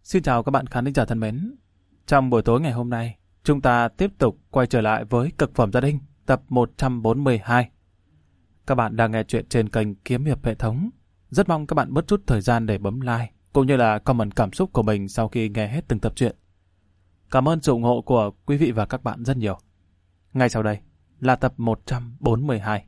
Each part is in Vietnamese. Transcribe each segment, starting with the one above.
Xin chào các bạn khán thính giả thân mến. Trong buổi tối ngày hôm nay, chúng ta tiếp tục quay trở lại với Cực phẩm gia đình, tập 142. Các bạn đang nghe chuyện trên kênh Kiếm Hiệp Hệ thống. Rất mong các bạn bớt chút thời gian để bấm like, cũng như là comment cảm xúc của mình sau khi nghe hết từng tập truyện. Cảm ơn sự ủng hộ của quý vị và các bạn rất nhiều. Ngay sau đây là tập 142.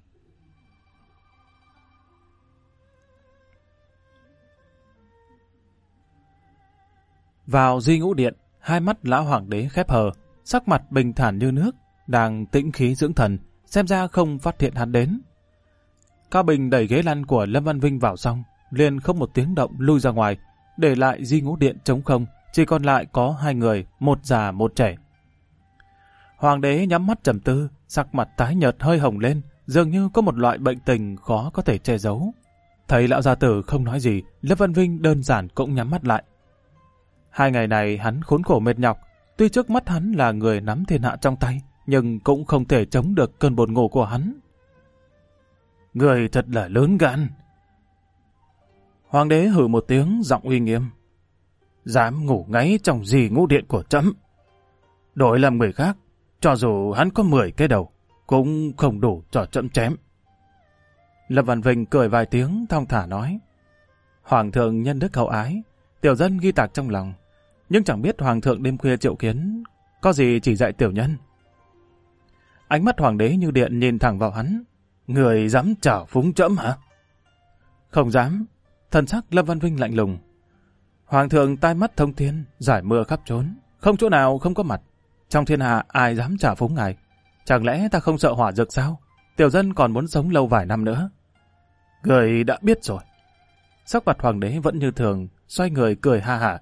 Vào Di Ngũ Điện, hai mắt lão hoàng đế khép hờ, sắc mặt bình thản như nước, đang tĩnh khí dưỡng thần, xem ra không phát hiện hắn đến. Cao Bình đẩy ghế lăn của Lâm Văn Vinh vào xong, liền không một tiếng động lui ra ngoài, để lại Di Ngũ Điện trống không, chỉ còn lại có hai người, một già một trẻ. Hoàng đế nhắm mắt trầm tư, sắc mặt tái nhợt hơi hồng lên, dường như có một loại bệnh tình khó có thể che giấu. Thấy lão gia tử không nói gì, Lâm Văn Vinh đơn giản cũng nhắm mắt lại. Hai ngày này hắn khốn khổ mệt nhọc, tuy trước mắt hắn là người nắm thiên hạ trong tay, nhưng cũng không thể chống được cơn buồn ngủ của hắn. Người thật là lớn gan. Hoàng đế hừ một tiếng, giọng uy nghiêm. Dám ngủ ngáy trong Di Ngũ Điện của trẫm. Đổi làm người khác, cho dù hắn có 10 cái đầu, cũng không đủ cho trẫm chém. Lâm Văn Vinh cười vài tiếng, thong thả nói. Hoàng thượng nhân đức hậu ái, tiểu dân ghi tạc trong lòng, nhưng chẳng biết hoàng thượng đêm khuya triệu kiến, có gì chỉ dạy tiểu nhân. Ánh mắt hoàng đế như điện nhìn thẳng vào hắn. Người dám trảo phúng trẫm hả? Không dám. Thần sắc Lâm Văn Vinh lạnh lùng. Hoàng thượng tai mắt thông thiên, giải mưa khắp trốn, không chỗ nào không có mặt. Trong thiên hạ ai dám trảo phúng ngài? Chẳng lẽ ta không sợ hỏa dược sao? Tiểu dân còn muốn sống lâu vài năm nữa. Người đã biết rồi. Sắc mặt hoàng đế vẫn như thường, xoay người cười ha hả.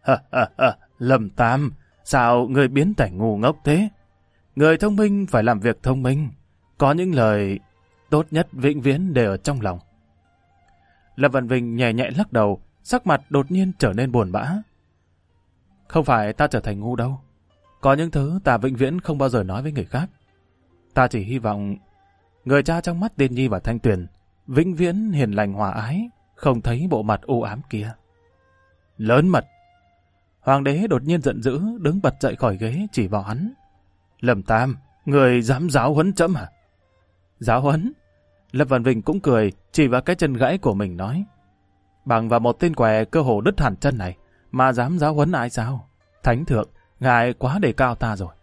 Lâm Tam, sao người biến thành ngu ngốc thế? Người thông minh phải làm việc thông minh. Có những lời tốt nhất vĩnh viễn đều ở trong lòng. Lâm Văn Vinh nhẹ nhẹ lắc đầu, sắc mặt đột nhiên trở nên buồn bã. Không phải ta trở thành ngu đâu. Có những thứ ta vĩnh viễn không bao giờ nói với người khác. Ta chỉ hy vọng người cha trong mắt Tiên Nhi và Thanh Tuyền vĩnh viễn hiền lành hòa ái, không thấy bộ mặt u ám kia. Lớn mật! Hoàng đế đột nhiên giận dữ, đứng bật dậy khỏi ghế chỉ vào hắn. Lâm Tam, người dám giáo huấn trẫm hả? Giáo huấn? Lâm Văn Vinh cũng cười, chỉ vào cái chân gãy của mình nói. Bằng vào một tên què cơ hồ đứt hẳn chân này, mà dám giáo huấn ai sao? Thánh thượng, ngài quá đề cao ta rồi.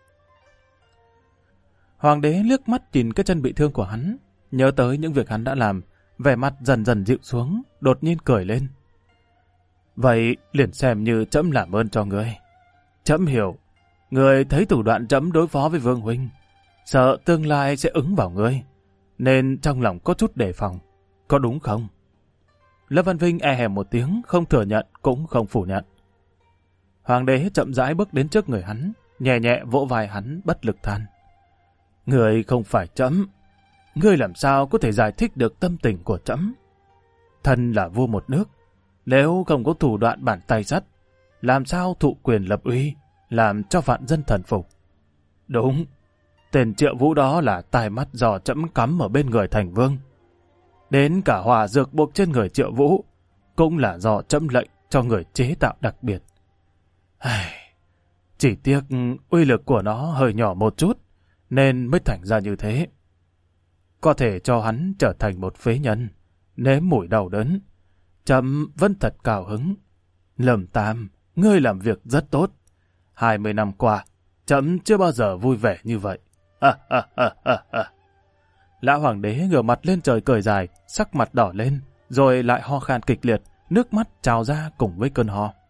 Hoàng đế liếc mắt nhìn cái chân bị thương của hắn, nhớ tới những việc hắn đã làm, vẻ mặt dần dần dịu xuống, đột nhiên cười lên. Vậy liền xem như trẫm làm ơn cho ngươi. Trẫm hiểu, ngươi thấy thủ đoạn trẫm đối phó với Vương huynh, sợ tương lai sẽ ứng vào ngươi, nên trong lòng có chút đề phòng, có đúng không? Lâm Văn Vinh e hèm một tiếng, không thừa nhận cũng không phủ nhận. Hoàng đế chậm rãi bước đến trước người hắn, nhẹ nhẹ vỗ vai hắn, bất lực than. Ngươi không phải trẫm, ngươi làm sao có thể giải thích được tâm tình của trẫm? Thân là vua một nước, nếu không có thủ đoạn bàn tay sắt, làm sao thụ quyền lập uy, làm cho vạn dân thần phục? Đúng, tên Triệu Vũ đó là tai mắt do trẫm cắm ở bên người thành vương. Đến cả hỏa dược buộc trên người Triệu Vũ cũng là do trẫm lệnh cho người chế tạo đặc biệt. Chỉ tiếc uy lực của nó hơi nhỏ một chút, nên mới thành ra như thế. Có thể cho hắn trở thành một phế nhân, nếm mùi đau đớn. Trẫm vẫn thật cao hứng. Lâm Tam, ngươi làm việc rất tốt. 20 năm qua, trẫm chưa bao giờ vui vẻ như vậy. Lão hoàng đế ngửa mặt lên trời cười dài, sắc mặt đỏ lên, rồi lại ho khan kịch liệt, nước mắt trào ra cùng với cơn ho.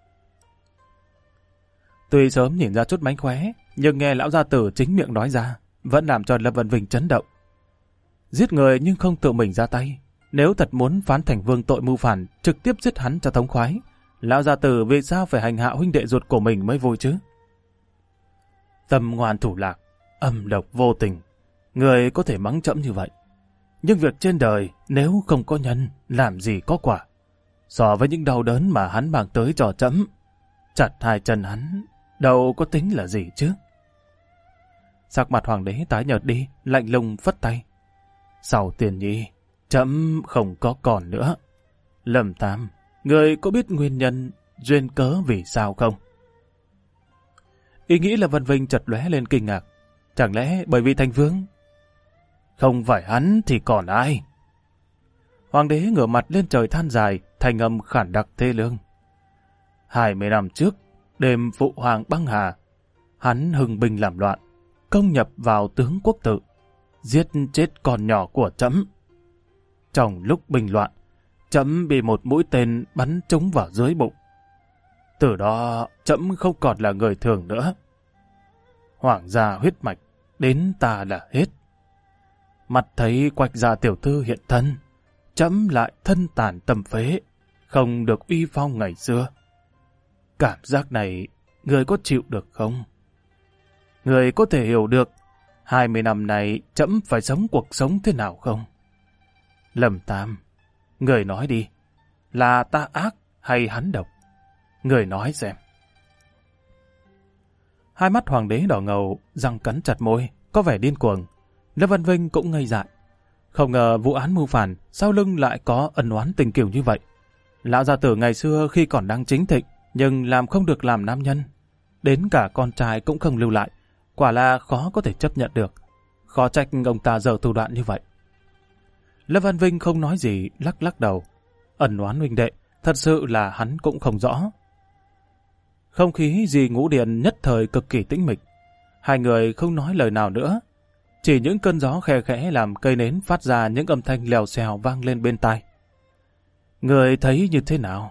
Tuy sớm nhìn ra chút mánh khóe, nhưng nghe lão gia tử chính miệng nói ra, vẫn làm cho Lâm Văn Vinh chấn động. Giết người nhưng không tự mình ra tay. Nếu thật muốn phán thành vương tội mưu phản, trực tiếp giết hắn cho thống khoái, lão gia tử vì sao phải hành hạ huynh đệ ruột của mình mới vui chứ? Tâm ngoan thủ lạc, âm độc vô tình, người có thể mắng trẫm như vậy. Nhưng việc trên đời nếu không có nhân, làm gì có quả. So với những đau đớn mà hắn mang tới cho trẫm, chặt hai chân hắn, đâu có tính là gì chứ? Sắc mặt hoàng đế tái nhợt đi, lạnh lùng phất tay. Sau Tiền Nhi, trẫm không có còn nữa. Lâm Tam, người có biết nguyên nhân duyên cớ vì sao không? Ý nghĩ Lâm Văn Vinh chợt lóe lên kinh ngạc. Chẳng lẽ bởi vì Thành Vương? Không phải hắn thì còn ai? Hoàng đế ngửa mặt lên trời than dài, thành âm khản đặc thê lương. 20 năm trước, đêm phụ hoàng băng hà, hắn hưng binh làm loạn, công nhập vào tướng quốc tự, giết chết con nhỏ của trẫm. Trong lúc binh loạn, trẫm bị một mũi tên bắn trúng vào dưới bụng. Từ đó trẫm không còn là người thường nữa. Hoàng gia huyết mạch, đến ta là hết. Mặt thấy Quạch gia tiểu thư hiện thân, trẫm lại thân tàn tâm phế, không được uy phong ngày xưa. Cảm giác này, người có chịu được không? Người có thể hiểu được 20 năm này trẫm phải sống cuộc sống thế nào không? Lâm Tam, người nói đi, là ta ác hay hắn độc? Người nói xem. Hai mắt hoàng đế đỏ ngầu, răng cắn chặt môi, có vẻ điên cuồng. Lâm Văn Vinh cũng ngây dại. Không ngờ vụ án mưu phản, sau lưng lại có ân oán tình kiều như vậy. Lão gia tử ngày xưa khi còn đang chính thịnh, nhưng làm không được làm nam nhân. Đến cả con trai cũng không lưu lại, quả là khó có thể chấp nhận được. Khó trách ông ta dở thủ đoạn như vậy. Lâm Văn Vinh không nói gì, lắc lắc đầu. Ân oán huynh đệ, thật sự là hắn cũng không rõ. Không khí Di Ngũ Điện nhất thời cực kỳ tĩnh mịch. Hai người không nói lời nào nữa. Chỉ những cơn gió khe khẽ làm cây nến phát ra những âm thanh lèo xèo vang lên bên tai. Người thấy như thế nào?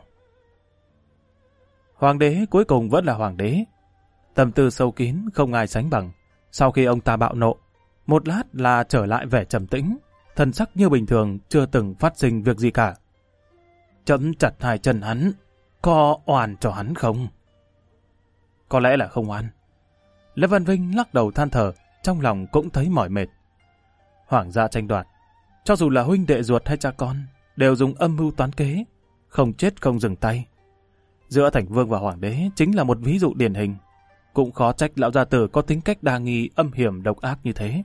Hoàng đế cuối cùng vẫn là hoàng đế. Tâm tư sâu kín không ai sánh bằng. Sau khi ông ta bạo nộ, một lát là trở lại vẻ trầm tĩnh, thần sắc như bình thường, chưa từng phát sinh việc gì cả. Trẫm chặt hai chân hắn, có oan cho hắn không? Có lẽ là không oan. Lâm Văn Vinh lắc đầu than thở, trong lòng cũng thấy mỏi mệt. Hoàng gia tranh đoạt, cho dù là huynh đệ ruột hay cha con, đều dùng âm mưu toán kế, không chết không dừng tay. Giữa Thành Vương và Hoàng đế chính là một ví dụ điển hình. Cũng khó trách lão gia tử có tính cách đa nghi, âm hiểm, độc ác như thế.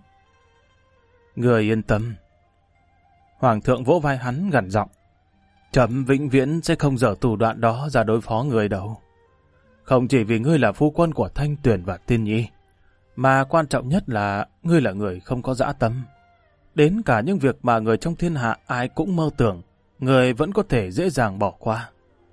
Người yên tâm. Hoàng thượng vỗ vai hắn gằn giọng. Trẫm vĩnh viễn sẽ không dở thủ đoạn đó ra đối phó người đâu. Không chỉ vì ngươi là phu quân của Thanh Tuyền và Tiên Nhi, mà quan trọng nhất là ngươi là người không có dã tâm. Đến cả những việc mà người trong thiên hạ ai cũng mơ tưởng, người vẫn có thể dễ dàng bỏ qua.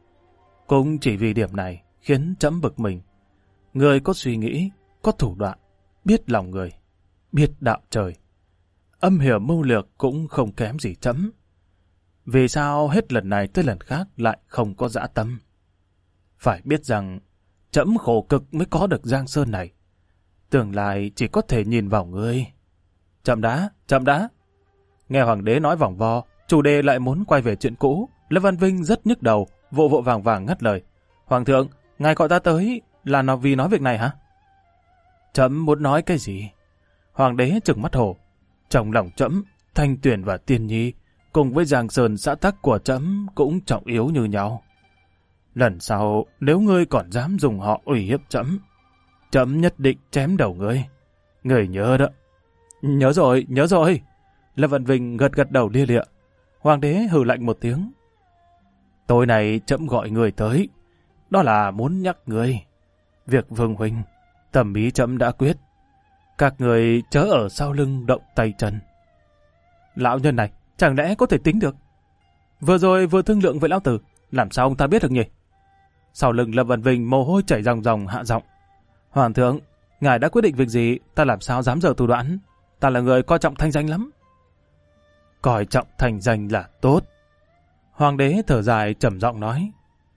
Cũng chỉ vì điểm này khiến trẫm bực mình. Người có suy nghĩ, có thủ đoạn, biết lòng người, biết đạo trời. Âm hiểm mưu lược cũng không kém gì trẫm. Vì sao hết lần này tới lần khác lại không có dã tâm? Phải biết rằng trẫm khổ cực mới có được Giang Sơn này. Tương lai chỉ có thể nhìn vào ngươi. Chậm đã, chậm đã. Nghe hoàng đế nói vòng vo, chủ đề lại muốn quay về chuyện cũ. Lâm Văn Vinh rất nhức đầu, vội vội vàng vàng ngắt lời. Hoàng thượng, ngài gọi ta tới là nó vì nói việc này hả? Trẫm muốn nói cái gì? Hoàng đế trừng mắt hổ. Trong lòng trẫm, Thanh Tuyền và Tiên Nhi cùng với Giang Sơn xã tắc của trẫm cũng trọng yếu như nhau. Lần sau, nếu ngươi còn dám dùng họ uy hiếp trẫm, trẫm nhất định chém đầu ngươi. Ngươi nhớ đó. Nhớ rồi, nhớ rồi. Lâm Văn Vinh gật gật đầu lia lịa. Hoàng đế hừ lạnh một tiếng. Tối nay trẫm gọi người tới, đó là muốn nhắc ngươi. Việc Vương huynh, tầm ý trẫm đã quyết. Các người chớ ở sau lưng động tay chân. Lão nhân này, chẳng lẽ có thể tính được? Vừa rồi vừa thương lượng với lão tử, làm sao ông ta biết được nhỉ? Sau lưng Lâm Văn Vinh mồ hôi chảy ròng ròng hạ giọng. Hoàng thượng, ngài đã quyết định việc gì, ta làm sao dám dở thủ đoạn? Ta là người coi trọng thanh danh lắm. Coi trọng thanh danh là tốt. Hoàng đế thở dài trầm giọng nói.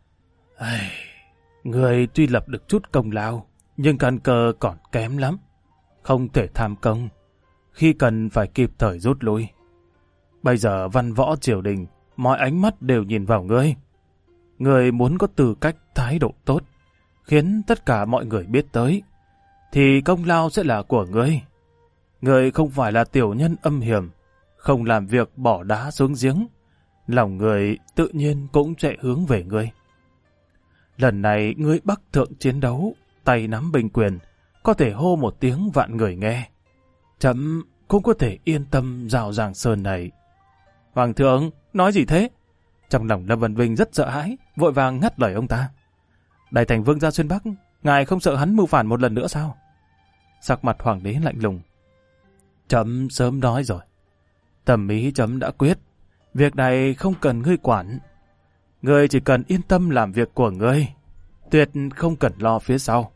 Người tuy lập được chút công lao, nhưng căn cơ còn kém lắm. Không thể tham công, khi cần phải kịp thời rút lui. Bây giờ văn võ triều đình, mọi ánh mắt đều nhìn vào ngươi. Ngươi muốn có tư cách thái độ tốt, khiến tất cả mọi người biết tới, thì công lao sẽ là của ngươi. Ngươi không phải là tiểu nhân âm hiểm, không làm việc bỏ đá xuống giếng, lòng người tự nhiên cũng sẽ hướng về ngươi. Lần này ngươi bắc thượng chiến đấu, tay nắm binh quyền, có thể hô một tiếng vạn người nghe. Trẫm cũng có thể yên tâm giao Giang Sơn này. Hoàng thượng, nói gì thế? Trong lòng Lâm Văn Vinh rất sợ hãi, vội vàng ngắt lời ông ta. Đại thành vương ra xuyên Bắc, ngài không sợ hắn mưu phản một lần nữa sao? Sắc mặt hoàng đế lạnh lùng. Chấm sớm nói rồi. Tâm ý chấm đã quyết. Việc này không cần ngươi quản. Ngươi chỉ cần yên tâm làm việc của ngươi. Tuyệt không cần lo phía sau.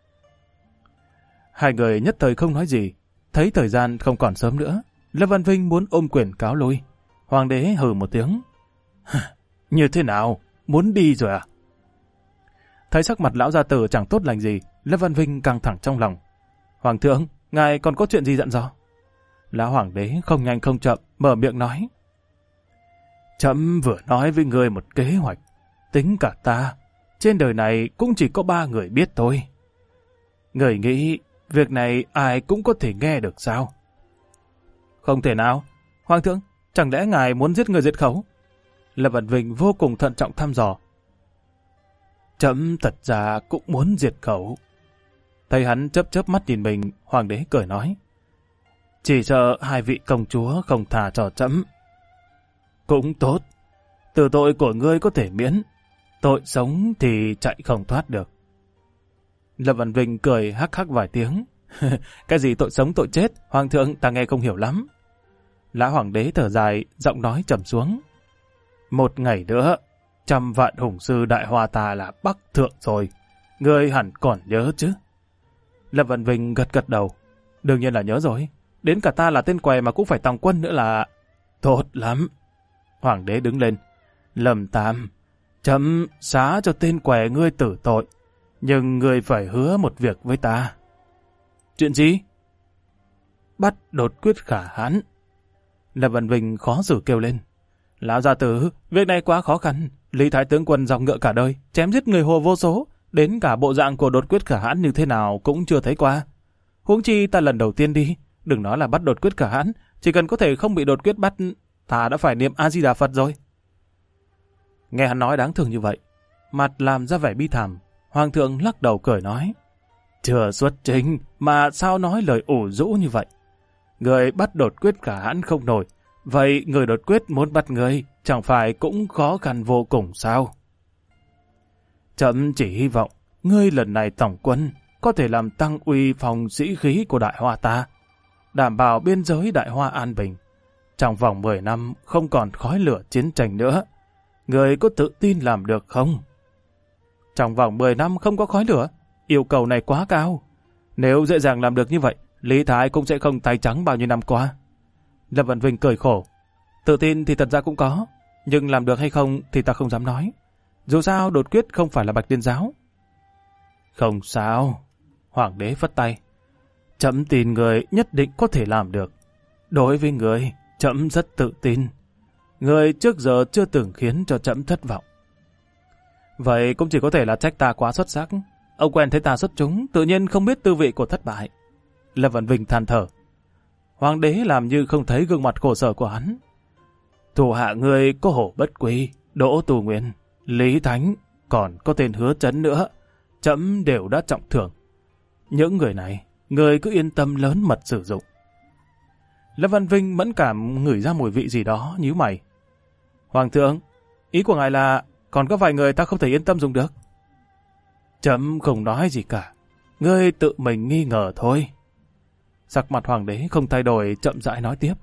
Hai người nhất thời không nói gì. Thấy thời gian không còn sớm nữa, Lâm Văn Vinh muốn ôm quyền cáo lui. Hoàng đế hừ một tiếng. Như thế nào? Muốn đi rồi à? Thấy sắc mặt lão gia tử chẳng tốt lành gì, Lâm Văn Vinh căng thẳng trong lòng. Hoàng thượng, ngài còn có chuyện gì dặn dò? Lão hoàng đế không nhanh không chậm, mở miệng nói. Chấm vừa nói với ngươi một kế hoạch. Tính cả ta, trên đời này cũng chỉ có 3 người biết thôi. Người nghĩ việc này ai cũng có thể nghe được sao? Không thể nào. Hoàng thượng, chẳng lẽ ngài muốn giết người diệt khẩu? Lâm Văn Vinh vô cùng thận trọng thăm dò. Chấm thật ra cũng muốn diệt khẩu. Thấy hắn chớp chớp mắt nhìn mình, hoàng đế cười nói. Chỉ sợ 2 vị công chúa không tha cho chấm. Cũng tốt. Từ tội của ngươi có thể miễn. Tội sống thì chạy không thoát được. Lâm Văn Vinh cười hắc hắc vài tiếng. Cái gì tội sống tội chết, hoàng thượng ta nghe không hiểu lắm. Lã hoàng đế thở dài, giọng nói trầm xuống. 1 ngày nữa, 100 vạn hùng sư đại hoa ta là Bắc Thượng rồi. Ngươi hẳn còn nhớ chứ? Lâm Văn Vinh gật gật đầu. Đương nhiên là nhớ rồi. Đến cả ta là tên què mà cũng phải tòng quân nữa là... Tốt lắm. Hoàng đế đứng lên. Lâm Tam, chấm xá cho tên què ngươi tử tội. Nhưng ngươi phải hứa một việc với ta. Chuyện gì? Bắt đột quyết Khả Hãn. Lâm Văn Vinh khó xử kêu lên. Lão gia tử, việc này quá khó khăn. Lý Thái tướng quân dòng ngựa cả đời, chém giết người Hồ vô số. Đến cả bộ dạng của đột quyết Khả Hãn như thế nào cũng chưa thấy qua. Huống chi ta lần đầu tiên đi. Đừng nói là bắt đột quyết Khả Hãn. Chỉ cần có thể không bị đột quyết bắt, ta đã phải niệm A-di-đà Phật rồi. Nghe hắn nói đáng thương như vậy, mặt làm ra vẻ bi thảm. Hoàng thượng lắc đầu cười nói. Chưa xuất trình mà sao nói lời ủ rũ như vậy? Người bắt đột quyết Khả Hãn không nổi. Vậy người đột quyết muốn bắt người chẳng phải cũng khó khăn vô cùng sao? Chấm chỉ hy vọng ngươi lần này tổng quân có thể làm tăng uy phong sĩ khí của Đại Hoa ta, đảm bảo biên giới Đại Hoa an bình. Trong vòng 10 năm không còn khói lửa chiến tranh nữa. Người có tự tin làm được không? Trong vòng 10 năm không có khói lửa, yêu cầu này quá cao. Nếu dễ dàng làm được như vậy, Lý Thái cũng sẽ không tay trắng bao nhiêu năm qua. Lâm Văn Vinh cười khổ. Tự tin thì thật ra cũng có, nhưng làm được hay không thì ta không dám nói. Dù sao đột quyết không phải là Bạch Liên giáo. Không sao. Hoàng đế phất tay. Chấm tin người nhất định có thể làm được. Đối với người, chấm rất tự tin. Người trước giờ chưa từng khiến cho chấm thất vọng. Vậy cũng chỉ có thể là trách ta quá xuất sắc. Ông quen thấy ta xuất chúng, tự nhiên không biết tư vị của thất bại. Lâm Văn Vinh than thở. Hoàng đế làm như không thấy gương mặt khổ sở của hắn. Thủ hạ người có Hổ Bất Quy, Đỗ Tù Nguyên, Lý Thánh, còn có tên Hứa Chấn nữa. Chấm đều đã trọng thưởng. Những người này, người cứ yên tâm lớn mật sử dụng. Lâm Văn Vinh mẫn cảm ngửi ra mùi vị gì đó, nhíu mày. Hoàng thượng, ý của ngài là còn có vài người ta không thể yên tâm dùng được. Chấm không nói gì cả. Ngươi tự mình nghi ngờ thôi. Sắc mặt hoàng đế không thay đổi, chậm rãi nói tiếp.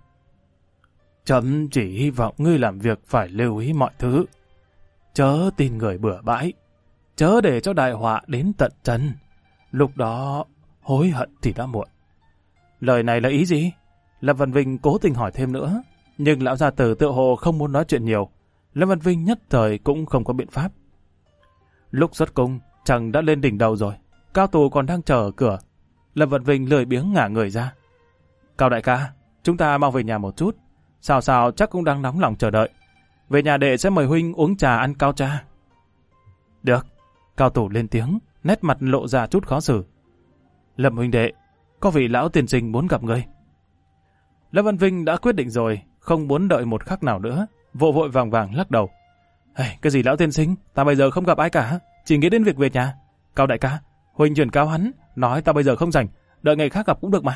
Chấm chỉ hy vọng ngươi làm việc phải lưu ý mọi thứ. Chớ tin người bừa bãi. Chớ để cho đại họa đến tận chân. Lúc đó hối hận thì đã muộn. Lời này là ý gì? Lâm Văn Vinh cố tình hỏi thêm nữa. Nhưng lão gia tử tựa hồ không muốn nói chuyện nhiều. Lâm Văn Vinh nhất thời cũng không có biện pháp. Lúc xuất cung, chàng đã lên đỉnh đầu rồi. Cao tù còn đang chờ ở cửa. Lâm Văn Vinh lười biếng ngả người ra. Cao đại ca, chúng ta mau về nhà một chút. Sao sao chắc cũng đang nóng lòng chờ đợi. Về nhà đệ sẽ mời huynh uống trà ăn cao cha. Được. Cao tù lên tiếng, nét mặt lộ ra chút khó xử. Lâm huynh đệ, có vị lão tiền sinh muốn gặp người. Lâm Văn Vinh đã quyết định rồi, không muốn đợi một khắc nào nữa, vội vội vàng vàng lắc đầu. Cái gì lão tiên sinh, ta bây giờ không gặp ai cả, chỉ nghĩ đến việc về nhà. Cao đại ca, huynh chuyển cáo hắn, nói ta bây giờ không rảnh, đợi ngày khác gặp cũng được mà.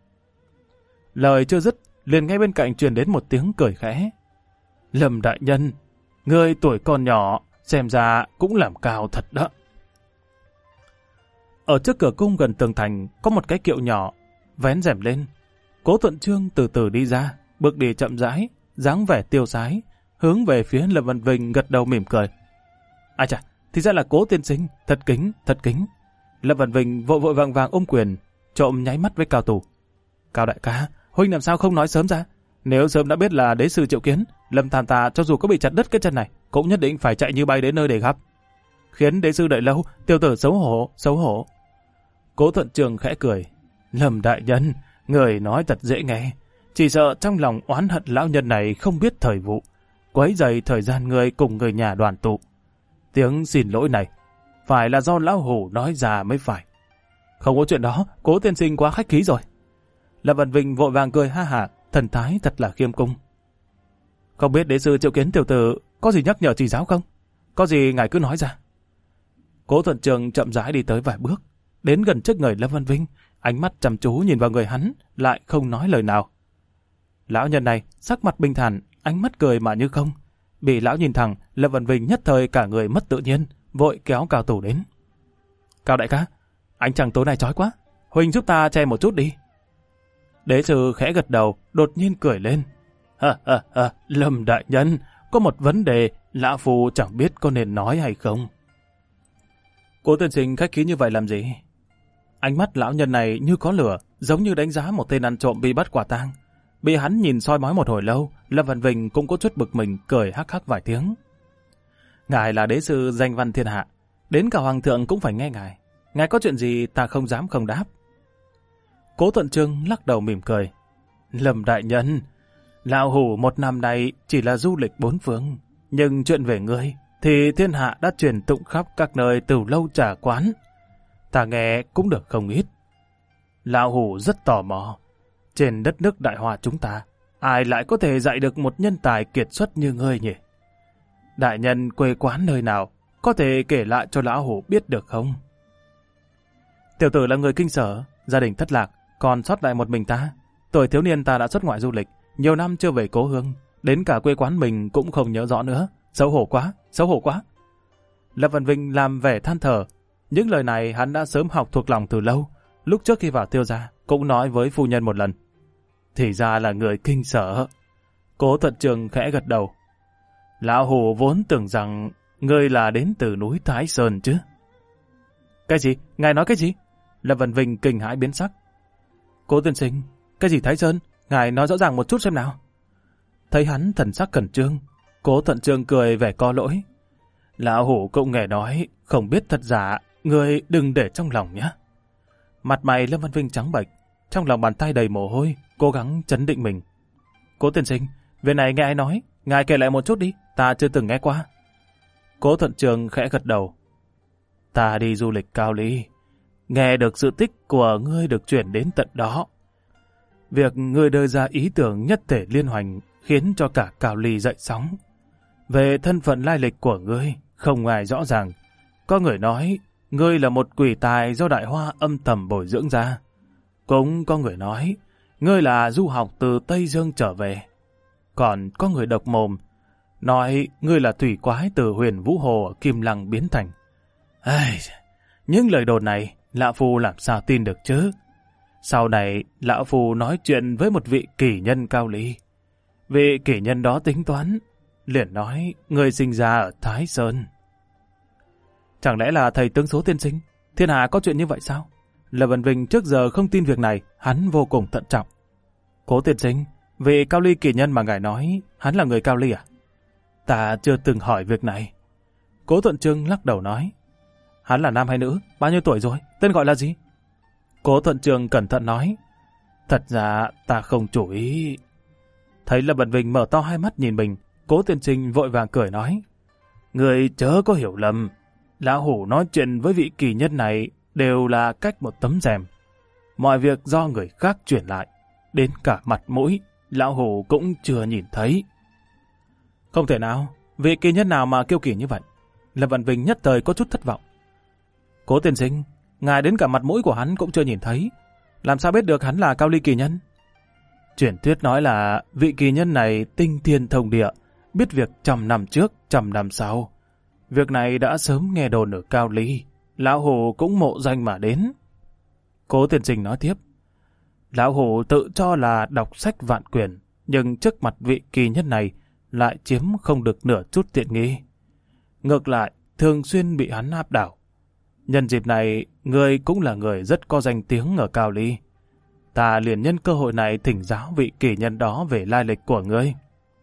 Lời chưa dứt, liền ngay bên cạnh truyền đến một tiếng cười khẽ. Lâm đại nhân, ngươi tuổi còn nhỏ, xem ra cũng làm cao thật đó. Ở trước cửa cung gần tường thành có một cái kiệu nhỏ, vén rèm lên. Cố Thuận Chương từ từ đi ra, bước đi chậm rãi, dáng vẻ tiêu sái, hướng về phía Lâm Văn Vinh gật đầu mỉm cười. Ai chà, thì ra là Cố tiên sinh, thật kính, thật kính. Lâm Văn Vinh vội vội vàng vàng ôm quyền, trộm nháy mắt với Cao Tù. Cao đại ca, huynh làm sao không nói sớm ra? Nếu sớm đã biết là đế sư triệu kiến, Lâm Tham ta cho dù có bị chặt đứt cái chân này, cũng nhất định phải chạy như bay đến nơi để gặp. Khiến đế sư đợi lâu, tiểu tử xấu hổ, xấu hổ. Cố Thuận Chương khẽ cười. Lâm đại nhân, người nói thật dễ nghe. Chỉ sợ trong lòng oán hận lão nhân này không biết thời vụ, quấy rầy thời gian người cùng người nhà đoàn tụ. Tiếng xin lỗi này, phải là do lão hủ nói ra mới phải. Không có chuyện đó, Cố tiên sinh quá khách khí rồi. Lâm Văn Vinh vội vàng cười ha hả, thần thái thật là khiêm cung. Không biết đế sư triệu kiến tiểu tử có gì nhắc nhở chỉ giáo không? Có gì ngài cứ nói ra. Cố Thuận Chương chậm rãi đi tới vài bước, đến gần trước người Lâm Văn Vinh, ánh mắt chăm chú nhìn vào người hắn, lại không nói lời nào. Lão nhân này sắc mặt bình thản, ánh mắt cười mà như không. Bị lão nhìn thẳng, Lâm Văn Vinh nhất thời cả người mất tự nhiên, vội kéo Cao Tù đến. Cao đại ca, ánh trăng tối nay chói quá, huynh giúp ta che một chút đi. Đế sư khẽ gật đầu, đột nhiên cười lên. Lâm đại nhân, có một vấn đề, lão phu chẳng biết có nên nói hay không. Cố tiên sinh khách khí như vậy làm gì? Ánh mắt lão nhân này như có lửa, giống như đánh giá một tên ăn trộm bị bắt quả tang. Bị hắn nhìn soi mói một hồi lâu, Lâm Văn Vinh cũng có chút bực mình, cười hắc hắc vài tiếng. Ngài là đế sư danh văn thiên hạ, đến cả hoàng thượng cũng phải nghe ngài. Ngài có chuyện gì ta không dám không đáp. Cố Thuận Chương lắc đầu mỉm cười. Lâm đại nhân, lão hủ một năm nay chỉ là du lịch bốn phương, nhưng chuyện về ngươi thì thiên hạ đã truyền tụng khắp các nơi từ lâu trà quán. Ta nghe cũng được không ít. Lão hủ rất tò mò, trên đất nước Đại Hoa chúng ta, ai lại có thể dạy được một nhân tài kiệt xuất như ngươi nhỉ? Đại nhân quê quán nơi nào, có thể kể lại cho lão hủ biết được không? Tiểu tử là người Kinh Sở, gia đình thất lạc, còn sót lại một mình ta. Tuổi thiếu niên ta đã xuất ngoại du lịch, nhiều năm chưa về cố hương, đến cả quê quán mình cũng không nhớ rõ nữa. Xấu hổ quá, xấu hổ quá. Lâm Văn Vinh làm vẻ than thở. Những lời này hắn đã sớm học thuộc lòng từ lâu. Lúc trước khi vào Tiêu gia cũng nói với phu nhân một lần. Thì ra là người Kinh Sở. Cố Thuận Chương khẽ gật đầu. Lão hủ vốn tưởng rằng ngươi là đến từ núi Thái Sơn chứ. Cái gì? Ngài nói cái gì? Lâm Văn Vinh kinh hãi biến sắc. Cố tiên sinh, cái gì Thái Sơn? Ngài nói rõ ràng một chút xem nào. Thấy hắn thần sắc khẩn trương, Cố Thuận Chương cười vẻ có lỗi. Lão hủ cũng nghe nói, không biết thật giả, ngươi đừng để trong lòng nhé. Mặt mày Lâm Văn Vinh trắng bệch, trong lòng bàn tay đầy mồ hôi, cố gắng trấn định mình. Cố tiên sinh, việc này nghe ai nói, ngài kể lại một chút đi, ta chưa từng nghe qua. Cố Thuận Chương khẽ gật đầu. Ta đi du lịch Cao Ly, nghe được sự tích của ngươi được chuyển đến tận đó. Việc ngươi đưa ra ý tưởng nhất thể liên hoành khiến cho cả Cao Ly dậy sóng. Về thân phận lai lịch của ngươi, không ai rõ ràng. Có người nói, ngươi là một quỷ tài do Đại Hoa âm thầm bồi dưỡng ra. Cũng có người nói, ngươi là du học từ Tây Dương trở về. Còn có người độc mồm, nói ngươi là thủy quái từ Huyền Vũ Hồ ở Kim Lăng biến thành. Những lời đồn này, lão phu làm sao tin được chứ? Sau này, lão phu nói chuyện với một vị kỳ nhân Cao Ly. Vị kỳ nhân đó tính toán, liền nói người sinh ra ở Thái Sơn. Chẳng lẽ là thầy tướng số tiên sinh? Thiên hạ có chuyện như vậy sao? Lâm Văn Vinh trước giờ không tin việc này, hắn vô cùng thận trọng. Cố tiên sinh, vị Cao Ly kỳ nhân mà ngài nói, hắn là người Cao Ly à? Ta chưa từng hỏi việc này. Cố Thuận Chương lắc đầu nói. Hắn là nam hay nữ? Bao nhiêu tuổi rồi? Tên gọi là gì? Cố Thuận Chương cẩn thận nói. Thật ra ta không chú ý. Thấy Lâm Văn Vinh mở to hai mắt nhìn mình, Cố tiên sinh vội vàng cười nói. Người chớ có hiểu lầm. Lão hủ nói chuyện với vị kỳ nhân này đều là cách một tấm rèm. Mọi việc do người khác truyền lại. Đến cả mặt mũi, lão hủ cũng chưa nhìn thấy. Không thể nào, vị kỳ nhân nào mà kiêu kỳ như vậy? Lâm Văn Vinh nhất thời có chút thất vọng. Cố tiên sinh, ngài đến cả mặt mũi của hắn cũng chưa nhìn thấy. Làm sao biết được hắn là Cao Ly kỳ nhân? Truyền thuyết nói là vị kỳ nhân này tinh thiên thông địa, biết việc 100 năm trước, 100 năm sau. Việc này đã sớm nghe đồn ở Cao Ly, lão hủ cũng mộ danh mà đến. Cố tiên sinh nói tiếp. Lão hủ tự cho là đọc sách vạn quyển, nhưng trước mặt vị kỳ nhân này lại chiếm không được nửa chút tiện nghi. Ngược lại, thường xuyên bị hắn áp đảo. Nhân dịp này, ngươi cũng là người rất có danh tiếng ở Cao Ly. Ta liền nhân cơ hội này thỉnh giáo vị kỳ nhân đó về lai lịch của ngươi.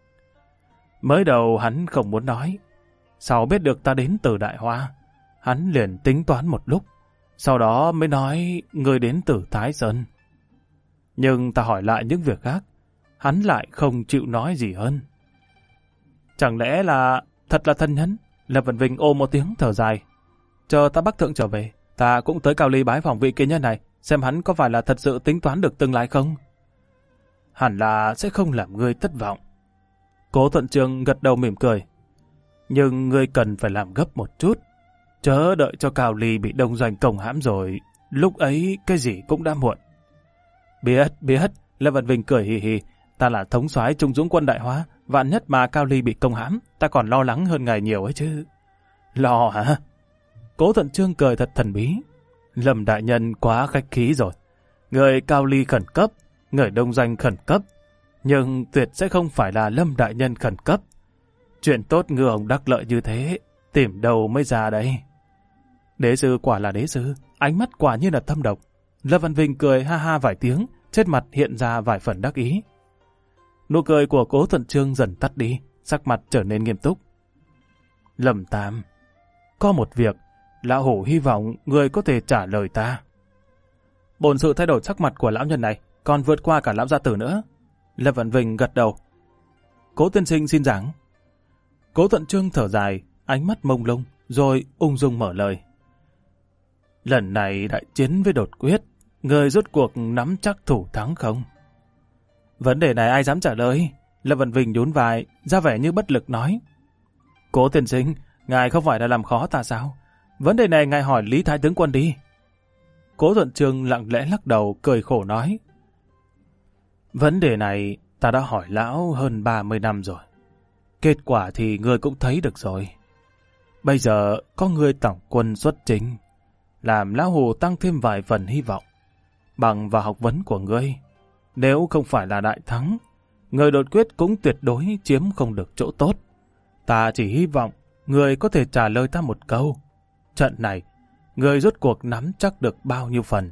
Mới đầu hắn không muốn nói. Sau biết được ta đến từ Đại Hoa, hắn liền tính toán một lúc. Sau đó mới nói ngươi đến từ Thái Sơn. Nhưng ta hỏi lại những việc khác, hắn lại không chịu nói gì hơn. Chẳng lẽ là thật là thân nhân? Lâm Vân Vinh ôm một tiếng thở dài. Chờ ta Bắc Thượng trở về, ta cũng tới Cao Ly bái phòng vị kỳ nhân này, xem hắn có phải là thật sự tính toán được tương lai không? Hẳn là sẽ không làm ngươi thất vọng. Cố Thuận Chương gật đầu mỉm cười. Nhưng ngươi cần phải làm gấp một chút. Chớ đợi cho Cao Ly bị đông doanh công hãm rồi, lúc ấy cái gì cũng đã muộn. Biết, Lâm Văn Vinh cười hì hì. Ta là thống soái Trung Dũng quân Đại Hoa, vạn nhất mà Cao Ly bị công hãm, ta còn lo lắng hơn ngài nhiều ấy chứ. Lo hả? Cố Thuận Chương cười thật thần bí. Lâm đại nhân quá khách khí rồi. Người Cao Ly khẩn cấp, người đông doanh khẩn cấp, nhưng tuyệt sẽ không phải là Lâm đại nhân khẩn cấp. Chuyện tốt ngư ông đắc lợi như thế, tìm đâu mới ra đây? Đế sư quả là đế sư, ánh mắt quả như là thâm độc. Lâm Văn Vinh cười ha ha vài tiếng, trên mặt hiện ra vài phần đắc ý. Nụ cười của Cố Thuận Chương dần tắt đi, sắc mặt trở nên nghiêm túc. Lâm Tam, có một việc, lão hủ hy vọng người có thể trả lời ta. Bổn sự thay đổi sắc mặt của lão nhân này, còn vượt qua cả lão gia tử nữa. Lâm Văn Vinh gật đầu. Cố tiên sinh xin giảng. Cố Thuận Chương thở dài, ánh mắt mông lung, rồi ung dung mở lời. Lần này đại chiến với Đột Quyết, người rốt cuộc nắm chắc thủ thắng không? Vấn đề này ai dám trả lời? Lâm Văn Vinh nhún vai, ra vẻ như bất lực nói. Cố tiên sinh, ngài không phải là làm khó ta sao? Vấn đề này ngài hỏi Lý Thái tướng quân đi. Cố Thuận Chương lặng lẽ lắc đầu, cười khổ nói. Vấn đề này ta đã hỏi lão hơn 30 năm rồi. Kết quả thì ngươi cũng thấy được rồi. Bây giờ có người tổng quân xuất chính, làm lão hủ tăng thêm vài phần hy vọng. Bằng vào học vấn của ngươi, nếu không phải là đại thắng, người Đột Quyết cũng tuyệt đối chiếm không được chỗ tốt. Ta chỉ hy vọng người có thể trả lời ta một câu. Trận này, người rốt cuộc nắm chắc được bao nhiêu phần?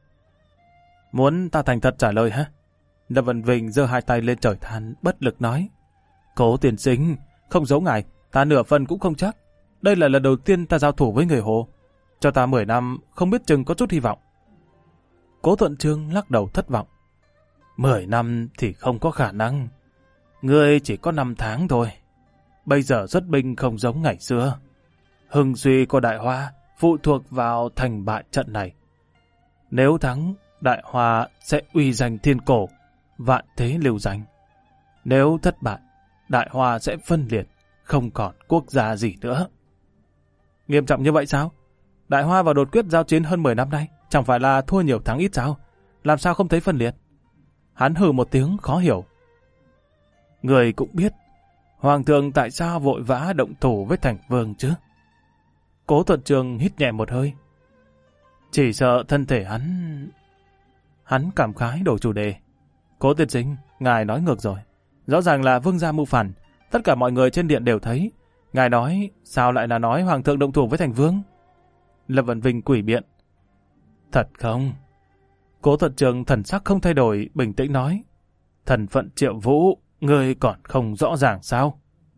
Muốn ta thành thật trả lời hả? Lâm Văn Vinh giơ hai tay lên trời than, bất lực nói. Cố tiên sinh, không giấu ngài, ta nửa phần cũng không chắc. Đây là lần đầu tiên ta giao thủ với người Hồ. Cho ta 10 năm, không biết chừng có chút hy vọng. Cố Thuận Chương lắc đầu thất vọng. 10 năm thì không có khả năng. Ngươi chỉ có 5 tháng thôi. Bây giờ xuất binh không giống ngày xưa. Hưng suy của Đại Hoa phụ thuộc vào thành bại trận này. Nếu thắng, Đại Hoa sẽ uy danh thiên cổ, vạn thế lưu danh. Nếu thất bại, Đại Hoa sẽ phân liệt, không còn quốc gia gì nữa. Nghiêm trọng như vậy sao? Đại Hoa và Đột Quyết giao chiến hơn 10 năm nay, chẳng phải là thua nhiều thắng ít sao? Làm sao không thấy phân liệt? Hắn hừ một tiếng khó hiểu. Người cũng biết, Hoàng thượng tại sao vội vã động thủ với Thành Vương chứ? Cố Thuận Chương hít nhẹ một hơi. Chỉ sợ thân thể hắn cảm khái đổi chủ đề. Cố tiên sinh, ngài nói ngược rồi. Rõ ràng là vương gia mưu phản, tất cả mọi người trên điện đều thấy. Ngài nói, sao lại là nói Hoàng thượng động thủ với Thành Vương? Lâm Văn Vinh quỷ biện. Thật không? Cố Thuận Chương thần sắc không thay đổi, bình tĩnh nói. Thần phận Triệu Vũ, ngươi còn không rõ ràng sao?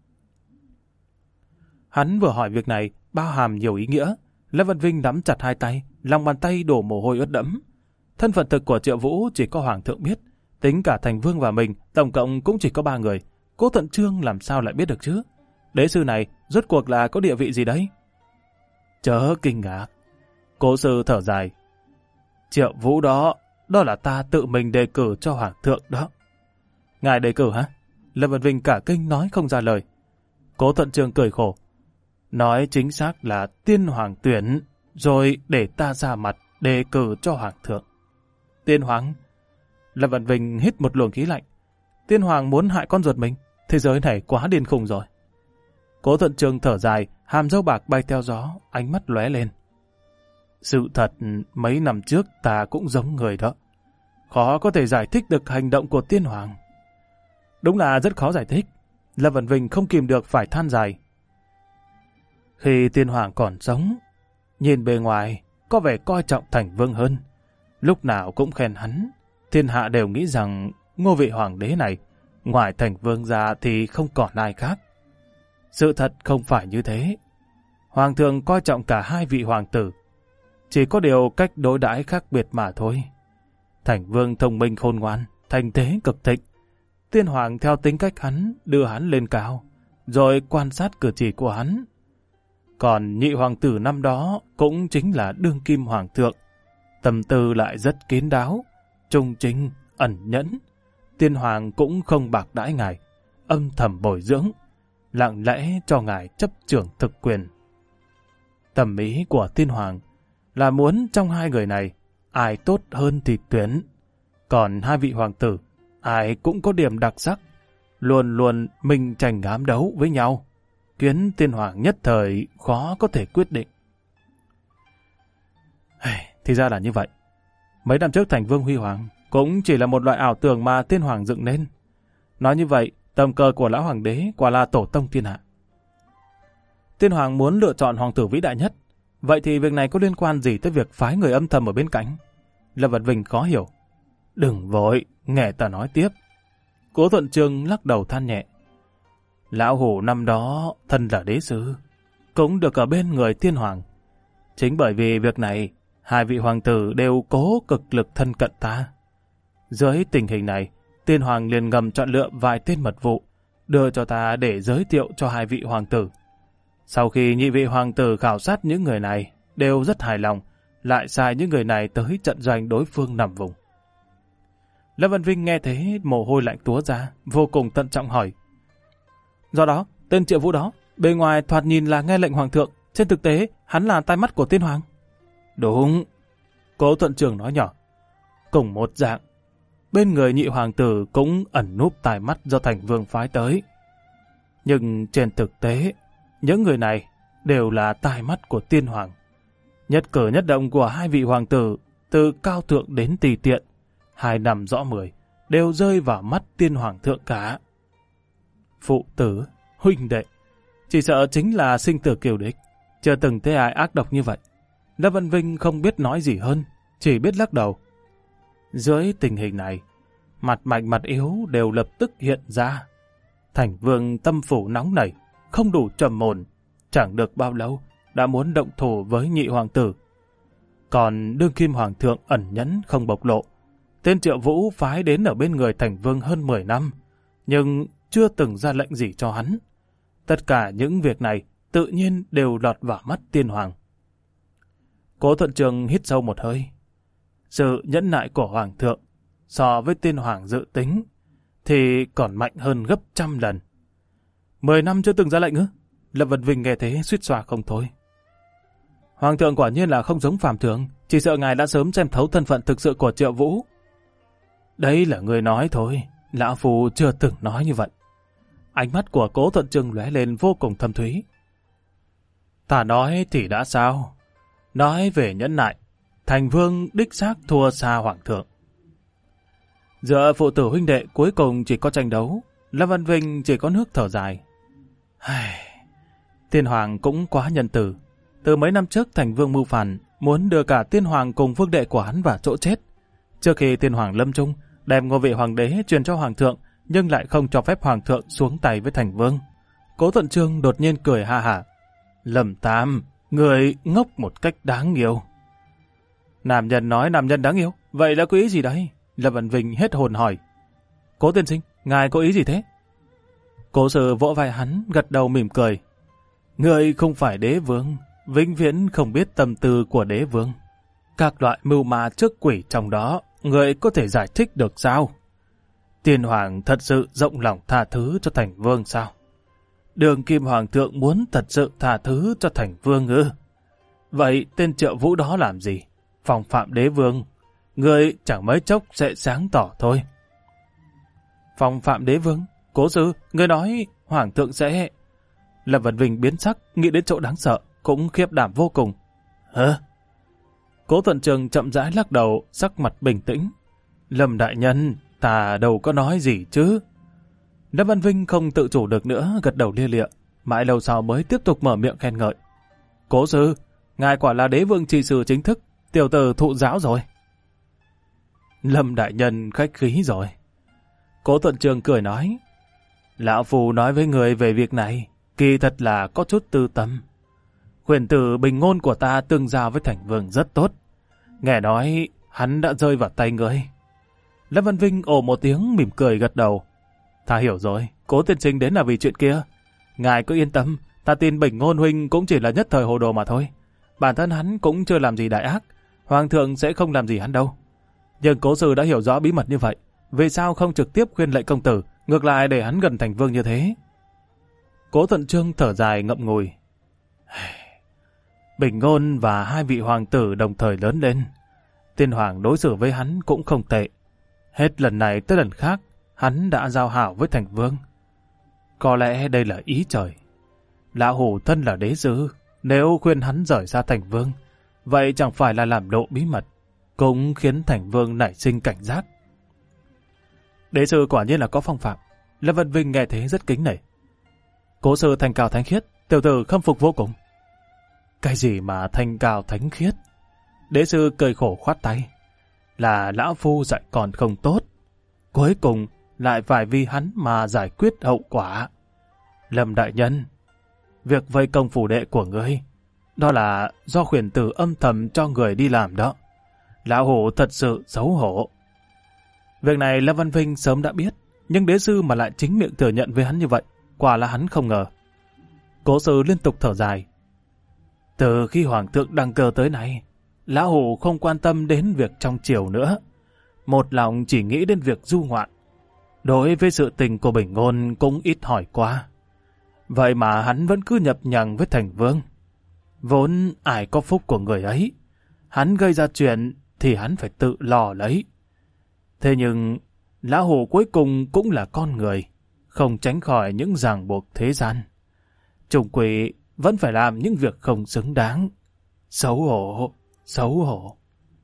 Hắn vừa hỏi việc này, bao hàm nhiều ý nghĩa. Lâm Văn Vinh nắm chặt hai tay, lòng bàn tay đổ mồ hôi ướt đẫm. Thân phận thực của Triệu Vũ chỉ có Hoàng thượng biết. Tính cả Thành Vương và mình, tổng cộng cũng chỉ có 3 người. Cố Thuận Chương làm sao lại biết được chứ? Đế sư này rốt cuộc là có địa vị gì đấy? Chớ kinh ngạc. Cố sư thở dài. Triệu Vũ đó là ta tự mình đề cử cho Hoàng thượng đó. Ngài đề cử hả? Lâm Văn Vinh cả kinh nói không ra lời. Cố Thuận Chương cười khổ. Nói chính xác là tiên hoàng tuyển, rồi để ta ra mặt đề cử cho Hoàng thượng. Tiên hoàng? Lâm Văn Vinh hít một luồng khí lạnh. Tiên hoàng muốn hại con ruột mình, thế giới này quá điên khùng rồi. Cố Thuận Chương thở dài, hàm râu bạc bay theo gió, ánh mắt lóe lên. Sự thật, mấy năm trước ta cũng giống người đó. Khó có thể giải thích được hành động của tiên hoàng. Đúng là rất khó giải thích. Lâm Vân Vinh không kìm được phải than dài. Khi tiên hoàng còn sống, nhìn bề ngoài có vẻ coi trọng Thành Vương hơn. Lúc nào cũng khen hắn. Thiên hạ đều nghĩ rằng ngôi vị hoàng đế này, ngoài Thành Vương ra thì không còn ai khác. Sự thật không phải như thế. Hoàng thượng coi trọng cả hai vị hoàng tử. Chỉ có điều cách đối đãi khác biệt mà thôi. Thành Vương thông minh khôn ngoan, thành thế cực thịnh. Tiên hoàng theo tính cách hắn đưa hắn lên cao, rồi quan sát cử chỉ của hắn. Còn nhị hoàng tử năm đó cũng chính là đương kim hoàng thượng. Tâm tư lại rất kín đáo, trung chính, ẩn nhẫn. Tiên hoàng cũng không bạc đãi ngài, âm thầm bồi dưỡng, lặng lẽ cho ngài chấp trưởng thực quyền. Tầm ý của tiên hoàng là muốn trong hai người này, ai tốt hơn thì tuyển. Còn hai vị hoàng tử, ai cũng có điểm đặc sắc, luôn luôn minh tranh ám đấu với nhau, khiến tiên hoàng nhất thời khó có thể quyết định. Thì ra là như vậy. Mấy năm trước Thành Vương huy hoàng cũng chỉ là một loại ảo tưởng mà tiên hoàng dựng nên. Nói như vậy, tầm cờ của lão hoàng đế quả là tổ tông thiên hạ. Tiên hoàng muốn lựa chọn hoàng tử vĩ đại nhất, vậy thì việc này có liên quan gì tới việc phái người âm thầm ở bên cạnh? Lâm Vật Vinh khó hiểu. Đừng vội, nghe ta nói tiếp. Cố Thuận Chương lắc đầu than nhẹ. Lão hủ năm đó thân là đế sư, cũng được ở bên người tiên hoàng. Chính bởi vì việc này, hai vị hoàng tử đều cố cực lực thân cận ta. Dưới tình hình này, tiên hoàng liền ngầm chọn lựa vài tên mật vụ, đưa cho ta để giới thiệu cho hai vị hoàng tử. Sau khi nhị vị hoàng tử khảo sát những người này, đều rất hài lòng, lại sai những người này tới trận doanh đối phương nằm vùng. Lâm Văn Vinh nghe thế mồ hôi lạnh túa ra, vô cùng thận trọng hỏi. Do đó, tên Triệu Vũ đó, bề ngoài thoạt nhìn là nghe lệnh hoàng thượng, trên thực tế hắn là tai mắt của tiên hoàng. Đúng, Cố Thuận Trường nói nhỏ. Cùng một dạng, bên người nhị hoàng tử cũng ẩn núp tai mắt do Thành Vương phái tới. Nhưng trên thực tế, những người này đều là tai mắt của tiên hoàng. Nhất cử nhất động của hai vị hoàng tử, từ cao thượng đến tùy tiện, 2 năm rõ 10, đều rơi vào mắt tiên hoàng thượng cả. Phụ tử, huynh đệ, chỉ sợ chính là sinh tử kiều địch, chưa từng thấy ai ác độc như vậy. Lâm Văn Vinh không biết nói gì hơn, chỉ biết lắc đầu. Dưới tình hình này, mặt mạnh mặt yếu đều lập tức hiện ra. Thành Vương tâm phủ nóng nảy, không đủ trầm ổn, chẳng được bao lâu đã muốn động thủ với nhị hoàng tử. Còn đương kim hoàng thượng ẩn nhẫn không bộc lộ. Tên Triệu Vũ phái đến ở bên người Thành Vương hơn 10 năm, nhưng chưa từng ra lệnh gì cho hắn. Tất cả những việc này tự nhiên đều lọt vào mắt tiên hoàng. Cố Thuận Trường hít sâu một hơi. Sự nhẫn nại của hoàng thượng so với tiên hoàng dự tính thì còn mạnh hơn gấp 100 lần. 10 năm chưa từng ra lệnh ư? Lâm Vật Vinh nghe thế suýt xoa không thôi. Hoàng thượng quả nhiên là không giống phàm thường, chỉ sợ ngài đã sớm xem thấu thân phận thực sự của Triệu Vũ. Đấy là người nói thôi, lão phu chưa từng nói như vậy. Ánh mắt của Cố Thuận Chương lóe lên vô cùng thâm thúy. Ta nói thì đã sao? Nói về nhẫn nại, Thành Vương đích xác thua xa hoàng thượng. Giữa phụ tử huynh đệ cuối cùng chỉ có tranh đấu, Lâm Văn Vinh chỉ có nước thở dài. Tiên hoàng cũng quá nhân từ. Từ mấy năm trước Thành Vương mưu phản, muốn đưa cả tiên hoàng cùng vương đệ của hắn vào chỗ chết. Trước khi tiên hoàng lâm chung, đem ngôi vị hoàng đế truyền cho hoàng thượng, nhưng lại không cho phép hoàng thượng xuống tay với Thành Vương. Cố Thuận Chương đột nhiên cười ha hả. Lâm Tam, người ngốc một cách đáng yêu. Nam nhân nói nam nhân đáng yêu, vậy là có ý gì đấy? Lâm Văn Vinh hết hồn hỏi. Cố tiên sinh, ngài có ý gì thế? Cố sự vỗ vai hắn, gật đầu mỉm cười. Người không phải đế vương, vĩnh viễn không biết tâm tư của đế vương. Các loại mưu ma trước quỷ trong đó, người có thể giải thích được sao? Tiên hoàng thật sự rộng lòng tha thứ cho Thành Vương sao? Đường kim hoàng thượng muốn thật sự tha thứ cho Thành Vương ư? Vậy tên Triệu Vũ đó làm gì? Phòng phạm đế vương, người chẳng mấy chốc sẽ sáng tỏ thôi. Phòng phạm đế vương? Cố sư, người nói hoàng thượng sẽ... Lâm Văn Vinh biến sắc, nghĩ đến chỗ đáng sợ, cũng khiếp đảm vô cùng. Hả? Cố Thuận Trường chậm rãi lắc đầu, sắc mặt bình tĩnh. Lâm đại nhân, ta đâu có nói gì chứ. Lâm Văn Vinh không tự chủ được nữa, gật đầu lia lịa. Mãi lâu sau mới tiếp tục mở miệng khen ngợi. Cố sư, ngài quả là đế vương trị sự chính thức, tiểu tử thụ giáo rồi. Lâm đại nhân khách khí rồi. Cố Thuận Trường cười nói. Lão Phu nói với người về việc này, kỳ thật là có chút tư tâm. Huyền tử bình ngôn của ta tương giao với Thành Vương rất tốt. Nghe nói hắn đã rơi vào tay người. Lâm Văn Vinh ồ một tiếng mỉm cười gật đầu. Ta hiểu rồi, Cố tiên sinh đến là vì chuyện kia. Ngài cứ yên tâm, ta tin Bình Ngôn huynh cũng chỉ là nhất thời hồ đồ mà thôi. Bản thân hắn cũng chưa làm gì đại ác, Hoàng thượng sẽ không làm gì hắn đâu. Nhưng Cố sư đã hiểu rõ bí mật như vậy, vì sao không trực tiếp khuyên lệnh công tử, ngược lại để hắn gần Thành Vương như thế? Cố Thuận Chương thở dài ngậm ngùi. Bình Ngôn và hai vị hoàng tử đồng thời lớn lên. Tiên hoàng đối xử với hắn cũng không tệ. Hết lần này tới lần khác, hắn đã giao hảo với Thành Vương. Có lẽ đây là ý trời. Lão Hủ thân là đế sư, nếu khuyên hắn rời xa Thành Vương, vậy chẳng phải là làm lộ bí mật, cũng khiến Thành Vương nảy sinh cảnh giác. Đế sư quả nhiên là có phong phạm. Lâm Văn Vinh nghe thế rất kính nể. Cố sư thanh cao thánh khiết, tiểu tử khâm phục vô cùng. Cái gì mà thanh cao thánh khiết? Đế sư cười khổ khoát tay. Là lão phu dạy còn không tốt, cuối cùng lại phải vì hắn mà giải quyết hậu quả. Lâm đại nhân, việc vây công phủ đệ của ngươi, đó là do khuyển tử âm thầm cho người đi làm đó. Lão Hủ thật sự xấu hổ. Việc này Lâm Văn Vinh sớm đã biết, nhưng đế sư mà lại chính miệng thừa nhận với hắn như vậy, quả là hắn không ngờ. Cố sư liên tục thở dài. Từ khi Hoàng thượng đăng cơ tới nay, Lão Hủ không quan tâm đến việc trong triều nữa, một lòng chỉ nghĩ đến việc du ngoạn. Đối với sự tình của Bình Ngôn cũng ít hỏi qua. Vậy mà hắn vẫn cứ nhập nhằng với Thành Vương. Vốn ai có phúc của người ấy, hắn gây ra chuyện thì hắn phải tự lo lấy. Thế nhưng Lão Hủ cuối cùng cũng là con người, không tránh khỏi những ràng buộc thế gian. Trùng quỷ vẫn phải làm những việc không xứng đáng. Xấu hổ, xấu hổ.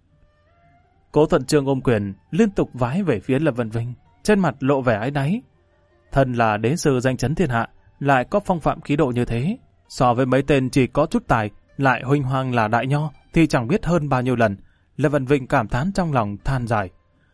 Cố Thuận Chương ôm quyền, liên tục vái về phía Lâm Văn Vinh, trên mặt lộ vẻ áy náy. Thân là đế sư danh chấn thiên hạ, lại có phong phạm khí độ như thế, so với mấy tên chỉ có chút tài, lại huỳnh hoang là đại nho, thì chẳng biết hơn bao nhiêu lần. Lâm Văn Vinh cảm thán trong lòng than dài.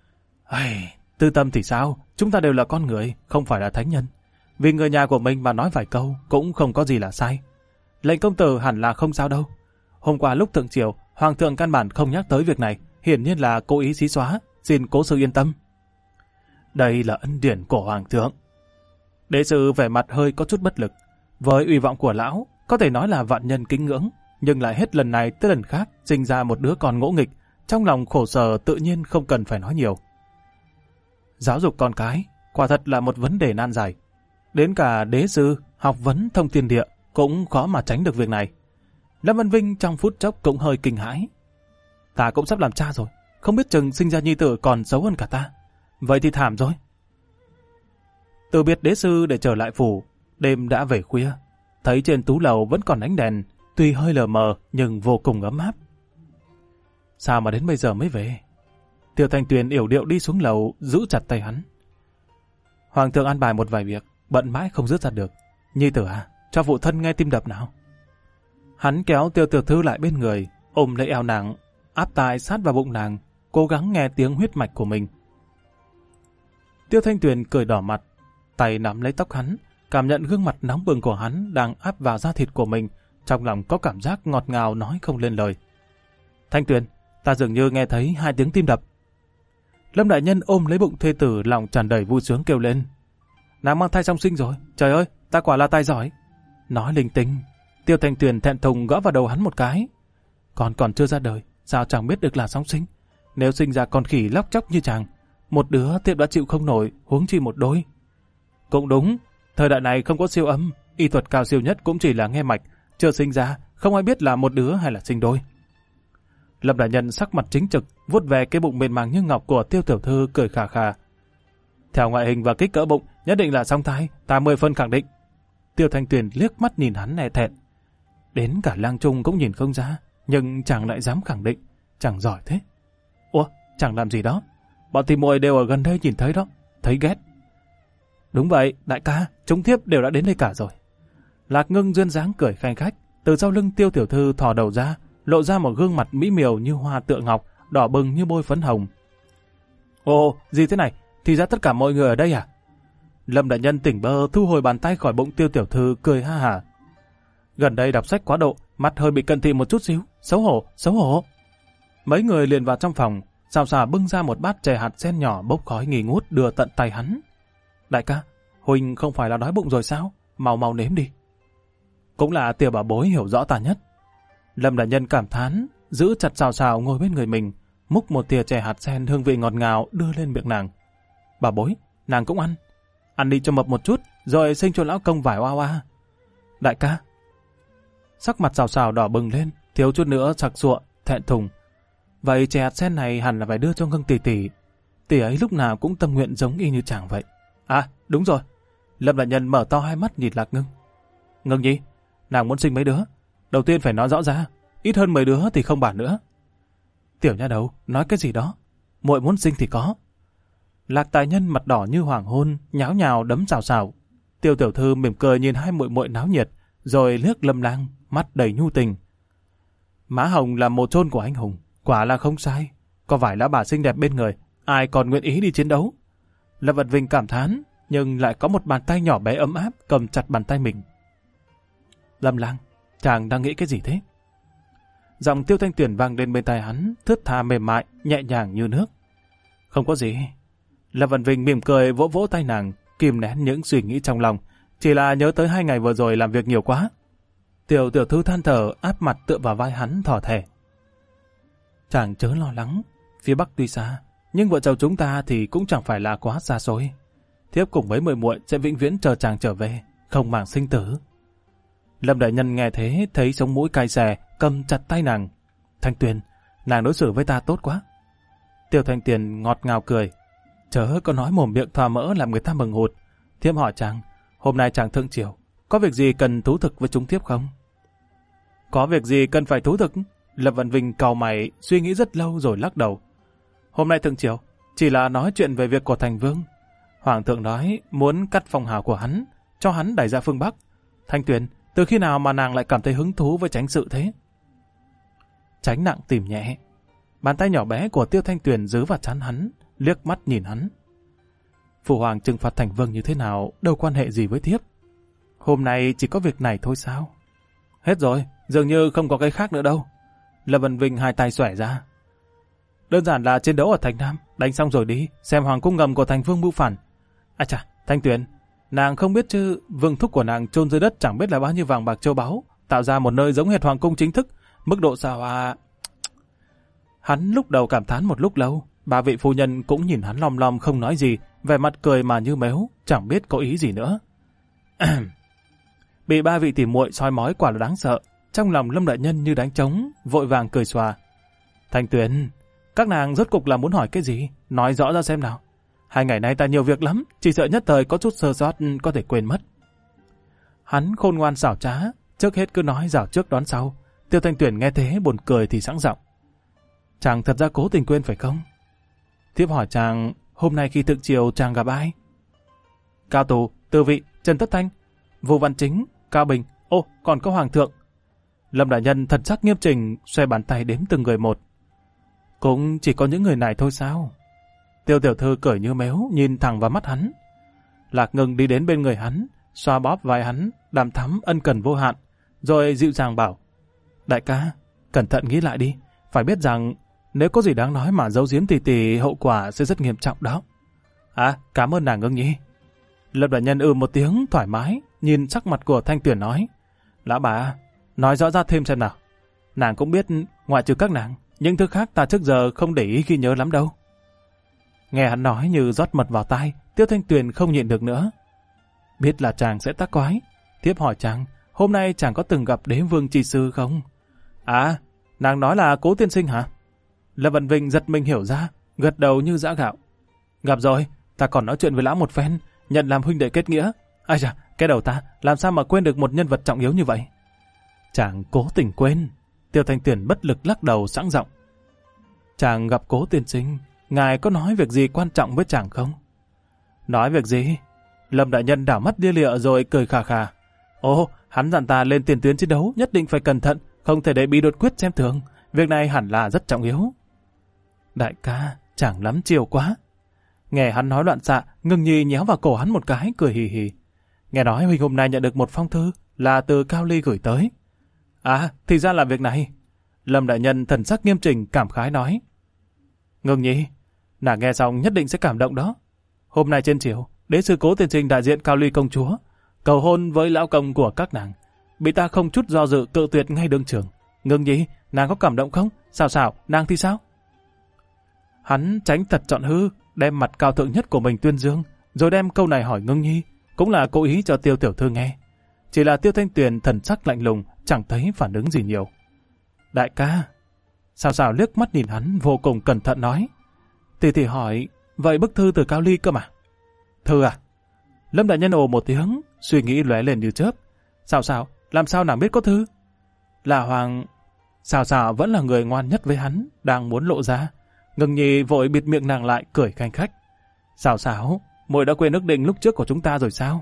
Tư tâm thì sao? Chúng ta đều là con người, không phải là thánh nhân. Vì người nhà của mình mà nói vài câu cũng không có gì là sai. Lệnh công tử hẳn là không sao đâu. Hôm qua lúc thượng triều, Hoàng thượng căn bản không nhắc tới việc này, hiển nhiên là cố ý xí xóa, xin cố sư yên tâm. Đây là ân điển của Hoàng thượng. Đế sư vẻ mặt hơi có chút bất lực. Với uy vọng của lão, có thể nói là vạn nhân kính ngưỡng, nhưng lại hết lần này tới lần khác sinh ra một đứa con ngỗ nghịch, trong lòng khổ sở tự nhiên không cần phải nói nhiều. Giáo dục con cái, quả thật là một vấn đề nan giải. Đến cả đế sư, học vấn thông thiên địa, cũng khó mà tránh được việc này. Lâm Văn Vinh trong phút chốc cũng hơi kinh hãi. Ta cũng sắp làm cha rồi, không biết chừng sinh ra nhi tử còn xấu hơn cả ta. Vậy thì thảm rồi. Từ biệt đế sư để trở lại phủ, đêm đã về khuya. Thấy trên tú lầu vẫn còn ánh đèn, tuy hơi lờ mờ nhưng vô cùng ấm áp. Sao mà đến bây giờ mới về? Tiêu Thanh Tuyền yểu điệu đi xuống lầu, giữ chặt tay hắn. Hoàng thượng an bài một vài việc, bận mãi không dứt ra được. Nhi tử à, cho phụ thân nghe tim đập nào. Hắn kéo Tiêu Tiểu Thư lại bên người, ôm lấy eo nàng, áp tai sát vào bụng nàng, cố gắng nghe tiếng huyết mạch của mình. Tiêu Thanh Tuyền cười đỏ mặt, tay nắm lấy tóc hắn, cảm nhận gương mặt nóng bừng của hắn đang áp vào da thịt của mình, trong lòng có cảm giác ngọt ngào nói không lên lời. Thanh Tuyền, ta dường như nghe thấy 2 tiếng tim đập. Lâm đại nhân ôm lấy bụng thê tử, lòng tràn đầy vui sướng kêu lên. Nàng mang thai song sinh rồi, trời ơi, ta quả là tài giỏi. Nói linh tinh. Tiêu Thanh Tuyền thẹn thùng gõ vào đầu hắn một cái. Con còn chưa ra đời, sao chẳng biết được là song sinh? Nếu sinh ra con khỉ lóc chóc như chàng, một đứa tiệm đã chịu không nổi, huống chi một đôi. Cũng đúng, thời đại này không có siêu âm, y thuật cao siêu nhất cũng chỉ là nghe mạch, chưa sinh ra, không ai biết là một đứa hay là sinh đôi. Lâm đại nhân sắc mặt chính trực, vuốt về cái bụng mềm màng như ngọc của Tiêu Tiểu Thư, cười khà khà. Theo ngoại hình và kích cỡ bụng, nhất định là song thai, ta 10 phân khẳng định. Tiêu Thanh Tuyền liếc mắt nhìn hắn e thẹn. Đến cả Lang Trung cũng nhìn không ra, nhưng chàng lại dám khẳng định. chàng giỏi thế. Ủa, chàng làm gì đó? Bọn tỉ muội đều ở gần đây nhìn thấy đó, thấy ghét. Đúng vậy, đại ca, chúng thiếp đều đã đến đây cả rồi. Lạc Ngưng duyên dáng cười khanh khách, từ sau lưng Tiêu tiểu thư thò đầu ra, lộ ra một gương mặt mỹ miều như hoa tựa ngọc, đỏ bừng như bôi phấn hồng. Ồ, gì thế này? Thì ra tất cả mọi người ở đây à? Lâm đại nhân tỉnh bơ thu hồi bàn tay khỏi bụng Tiêu tiểu thư cười ha hả. Gần đây đọc sách quá độ, mặt hơi bị cận thị một chút xíu, xấu hổ, xấu hổ. Mấy người liền vào trong phòng, xào xà bưng ra một bát chè hạt sen nhỏ bốc khói nghi ngút đưa tận tay hắn. Đại ca, huynh không phải là đói bụng rồi sao? Mau mau nếm đi. Cũng là Tiểu bảo bối hiểu rõ ta nhất. Lâm đại nhân cảm thán, giữ chặt xào xào ngồi bên người mình, múc một thìa chè hạt sen hương vị ngọt ngào đưa lên miệng nàng. Bảo bối, nàng cũng ăn. Ăn đi cho mập một chút, rồi sinh cho lão công vải oa oa. Đại ca. Sắc mặt xào xào đỏ bừng lên, thiếu chút nữa sặc sụa, thẹn thùng. Vậy chè hạt sen này hẳn là phải đưa cho Ngưng tỷ tỷ. Tỷ ấy lúc nào cũng tâm nguyện giống y như chàng vậy. À, đúng rồi. Lâm đại nhân mở to hai mắt nhìn Lạc Ngưng. Ngưng nhi, nàng muốn sinh mấy đứa? Đầu tiên phải nói rõ ra, ít hơn 10 đứa thì không bàn nữa. Tiểu nha đầu, nói cái gì đó? Muội muốn sinh thì có. Lạc tài nhân mặt đỏ như hoàng hôn, nháo nhào đấm xào xào. Tiêu tiểu thư mỉm cười nhìn hai muội muội náo nhiệt, rồi liếc Lâm Lang, mắt đầy nhu tình. Má hồng là mồ chôn của anh hùng, quả là không sai. Có vài lão bà xinh đẹp bên người, ai còn nguyện ý đi chiến đấu? Lâm Vật Vinh cảm thán, nhưng lại có một bàn tay nhỏ bé ấm áp cầm chặt bàn tay mình. Lâm Lang, chàng đang nghĩ cái gì thế? Giọng Tiêu Thanh Tuyển vang lên bên tai hắn, thướt tha mềm mại, nhẹ nhàng như nước. Không có gì. Lâm Văn Vinh mỉm cười vỗ vỗ tay nàng, kìm nén những suy nghĩ trong lòng, chỉ là nhớ tới 2 ngày vừa rồi làm việc nhiều quá. Tiểu tiểu thư than thở, áp mặt tựa vào vai hắn thỏ thẻ. Chàng chớ lo lắng, phía Bắc tuy xa, nhưng vợ chồng chúng ta thì cũng chẳng phải là quá xa xôi. Thiếp cùng với muội muội sẽ vĩnh viễn chờ chàng trở về, không màng sinh tử. Lâm đại nhân nghe thế thấy sống mũi cay xè, cầm chặt tay nàng. Thanh Tuyền, nàng đối xử với ta tốt quá. Tiêu Thanh Tuyền ngọt ngào cười. Chớ có nói mồm miệng thỏa mỡ làm người ta mừng hụt. Thiếp hỏi chàng, hôm nay chàng thượng triều, có việc gì cần thú thực với chúng thiếp không? Có việc gì cần phải thú thực? Lâm Văn Vinh cau mày, suy nghĩ rất lâu rồi lắc đầu. Hôm nay thượng triều, chỉ là nói chuyện về việc của thành vương. Hoàng thượng nói muốn cắt phong hào của hắn, cho hắn đẩy ra phương Bắc. Thanh Tuyền, từ khi nào mà nàng lại cảm thấy hứng thú với tránh sự thế? Tránh nặng tìm nhẹ. Bàn tay nhỏ bé của Tiêu Thanh Tuyền giữ vào trán hắn, liếc mắt nhìn hắn. Phụ hoàng trừng phạt thành vương như thế nào, đâu quan hệ gì với thiếp. Hôm nay chỉ có việc này thôi sao? Hết rồi, dường như không có cái khác nữa đâu. Lâm Văn Vinh hai tay xòe ra. Đơn giản là chiến đấu ở thành Nam, đánh xong rồi đi, xem hoàng cung ngầm của thành vương mưu phản. À chà, Thanh Tuyền, nàng không biết chứ, vương thúc của nàng chôn dưới đất chẳng biết là bao nhiêu vàng bạc châu báu, tạo ra một nơi giống hệt hoàng cung chính thức, mức độ sao à... Hắn lúc đầu cảm thán một lúc lâu, bà vị phu nhân cũng nhìn hắn lom lom không nói gì, vẻ mặt cười mà như mếu, chẳng biết có ý gì nữa. Bị ba vị tỉ muội soi mói quả là đáng sợ, trong lòng Lâm đại nhân như đánh trống, vội vàng cười xòa. Thanh Tuyền, các nàng rốt cục là muốn hỏi cái gì, nói rõ ra xem nào. 2 ngày nay ta nhiều việc lắm, chỉ sợ nhất thời có chút sơ sót có thể quên mất. Hắn khôn ngoan xảo trá, trước hết cứ nói rảo trước đón sau. Tiêu Thanh Tuyển nghe thế buồn cười thì sẵn giọng. Chàng thật ra cố tình quên phải không? Tiếp hỏi chàng, hôm nay khi thực triều chàng gặp ai? Cao Tù, Tư Vị, Trần Tất Thanh, Vũ Văn Chính, Cao Bình, còn có Hoàng thượng. Lâm đại nhân thật sắc nghiêm chỉnh, xoay bàn tay đếm từng người một. Cũng chỉ có những người này thôi sao? Tiêu tiểu thư cười như méo, nhìn thẳng vào mắt hắn. Lạc Ngưng đi đến bên người hắn, xoa bóp vai hắn, đàm thắm ân cần vô hạn, rồi dịu dàng bảo. Đại ca, cẩn thận nghĩ lại đi, phải biết rằng nếu có gì đáng nói mà giấu giếm thì hậu quả sẽ rất nghiêm trọng đó. À, cảm ơn nàng Ngưng nhi. Lâm đại nhân một tiếng thoải mái, nhìn sắc mặt của Thanh Tuyển nói. Lão bà, nói rõ ra thêm xem nào. Nàng cũng biết, ngoại trừ các nàng, những thứ khác ta trước giờ không để ý ghi nhớ lắm đâu. Nghe hắn nói như rót mật vào tai, Tiêu Thanh Tuyền không nhịn được nữa. Biết là chàng sẽ tác quái. Tiếp hỏi chàng, hôm nay chàng có từng gặp Đế Vương Chi Sư không? À, nàng nói là Cố tiên sinh hả? Lâm Văn Vinh giật mình hiểu ra, gật đầu như giã gạo. Gặp rồi, ta còn nói chuyện với lão một phen, nhận làm huynh đệ kết nghĩa. Ai chà, cái đầu ta, làm sao mà quên được một nhân vật trọng yếu như vậy? Chàng cố tình quên. Tiêu Thanh Tuyền bất lực lắc đầu sẵn giọng. chàng gặp Cố tiên sinh, ngài có nói việc gì quan trọng với chàng không? Nói việc gì? Lâm đại nhân đảo mắt lia lịa rồi cười khà khà. Ồ, hắn dặn ta lên tiền tuyến chiến đấu nhất định phải cẩn thận, không thể để bị đột quyết xem thường. Việc này hẳn là rất trọng yếu. Đại ca, chàng lắm chiều quá. Nghe hắn nói loạn xạ, Ngưng Nhi nhéo vào cổ hắn một cái, cười hì hì. Nghe nói huynh hôm nay nhận được một phong thư là từ Cao Ly gửi tới. À, thì ra là việc này. Lâm đại nhân thần sắc nghiêm chỉnh cảm khái nói. Ngưng Nhi, nàng nghe xong nhất định sẽ cảm động đó. Hôm nay trên chiều, đế sư Cố tiên sinh đại diện Cao Ly công chúa cầu hôn với lão công của các nàng, bị ta không chút do dự cự tuyệt ngay đương trường. Ngưng Nhi, nàng có cảm động không? Sao, nàng thì sao? Hắn tránh thật chọn hư, đem mặt cao thượng nhất của mình tuyên dương, rồi đem câu này hỏi Ngưng Nhi, cũng là cố ý cho Tiêu tiểu thư nghe. Chỉ là Tiêu Thanh Tuyền thần sắc lạnh lùng, chẳng thấy phản ứng gì nhiều. Đại ca, Sao liếc mắt nhìn hắn vô cùng cẩn thận nói. Tỷ hỏi, vậy bức thư từ Cao Ly cơ mà? Thư à? Lâm đại nhân ồ một tiếng, suy nghĩ lóe lên như chớp. Sao, làm sao nàng biết có thư? Là Hoàng... Sao vẫn là người ngoan nhất với hắn, đang muốn lộ ra. Ngưng Nhi vội bịt miệng nàng lại, cười khanh khách. Sao, muội đã quên ước định lúc trước của chúng ta rồi sao?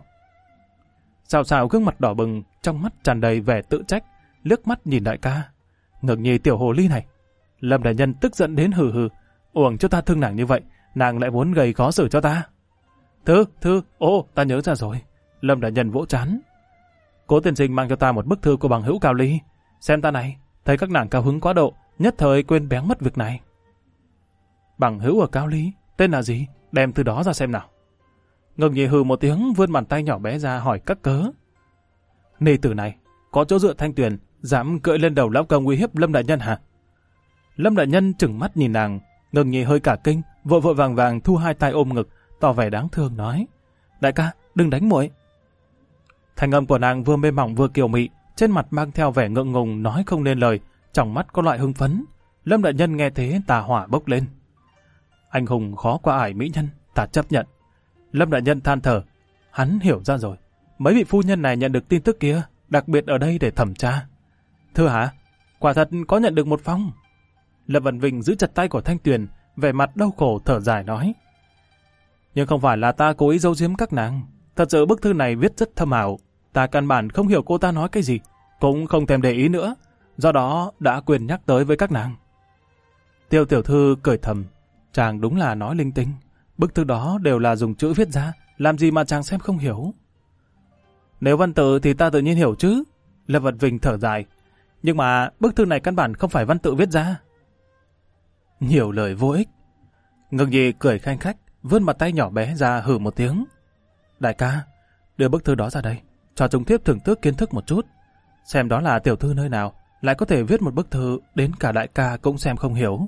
Sao gương mặt đỏ bừng, trong mắt tràn đầy vẻ tự trách, liếc mắt nhìn đại ca. Ngưng Nhi tiểu hồ ly này. Lâm đại nhân tức giận đến hừ hừ. Uổng cho ta thương nàng như vậy, nàng lại muốn gây khó xử cho ta. Thư, ta nhớ ra rồi. Lâm đại nhân vỗ trán. Cố tiên sinh mang cho ta một bức thư của bằng hữu Cao Ly. Xem ta này, thấy các nàng cao hứng quá độ, nhất thời quên béng mất việc này. Bằng hữu ở Cao Ly, tên là gì? Đem thư đó ra xem nào. Ngưng Nhi hừ một tiếng, vươn bàn tay nhỏ bé ra hỏi các cớ. Nê tử này, có chỗ dựa Thanh Tuyền, dám cưỡi lên đầu lão công uy hiếp Lâm đại nhân hả? Lâm đại nhân trừng mắt nhìn nàng, Ngưng Nhi hơi cả kinh, vội vàng thu hai tay ôm ngực, tỏ vẻ đáng thương nói. Đại ca, đừng đánh muội. Thanh âm của nàng vừa mềm mỏng vừa kiều mị, trên mặt mang theo vẻ ngượng ngùng nói không nên lời, trong mắt có loại hưng phấn. Lâm đại nhân nghe thế tà hỏa bốc lên. Anh hùng khó qua ải mỹ nhân, ta chấp nhận. Lâm đại nhân than thở, hắn hiểu ra rồi. Mấy vị phu nhân này nhận được tin tức kia, đặc biệt ở đây để thẩm tra. Thưa hả? Quả thật có nhận được một phong. Lâm Văn Vinh giữ chặt tay của Thanh Tuyền, vẻ mặt đau khổ thở dài nói. Nhưng không phải là ta cố ý giấu giếm các nàng. Thật sự bức thư này viết rất thâm ảo. Ta căn bản không hiểu cô ta nói cái gì, cũng không thèm để ý nữa. Do đó đã quên nhắc tới với các nàng. Tiêu tiểu thư cười thầm. Chàng đúng là nói linh tinh. Bức thư đó đều là dùng chữ viết ra, làm gì mà chàng xem không hiểu. Nếu văn tự thì ta tự nhiên hiểu chứ. Lâm Văn Vinh thở dài. Nhưng mà bức thư này căn bản không phải văn tự viết ra. Nhiều lời vô ích. Ngưng Nhi cười khanh khách, vươn bàn tay nhỏ bé ra hừ một tiếng. Đại ca, đưa bức thư đó ra đây, cho chúng tiếp thưởng thức kiến thức một chút. Xem đó là tiểu thư nơi nào, lại có thể viết một bức thư đến cả đại ca cũng xem không hiểu.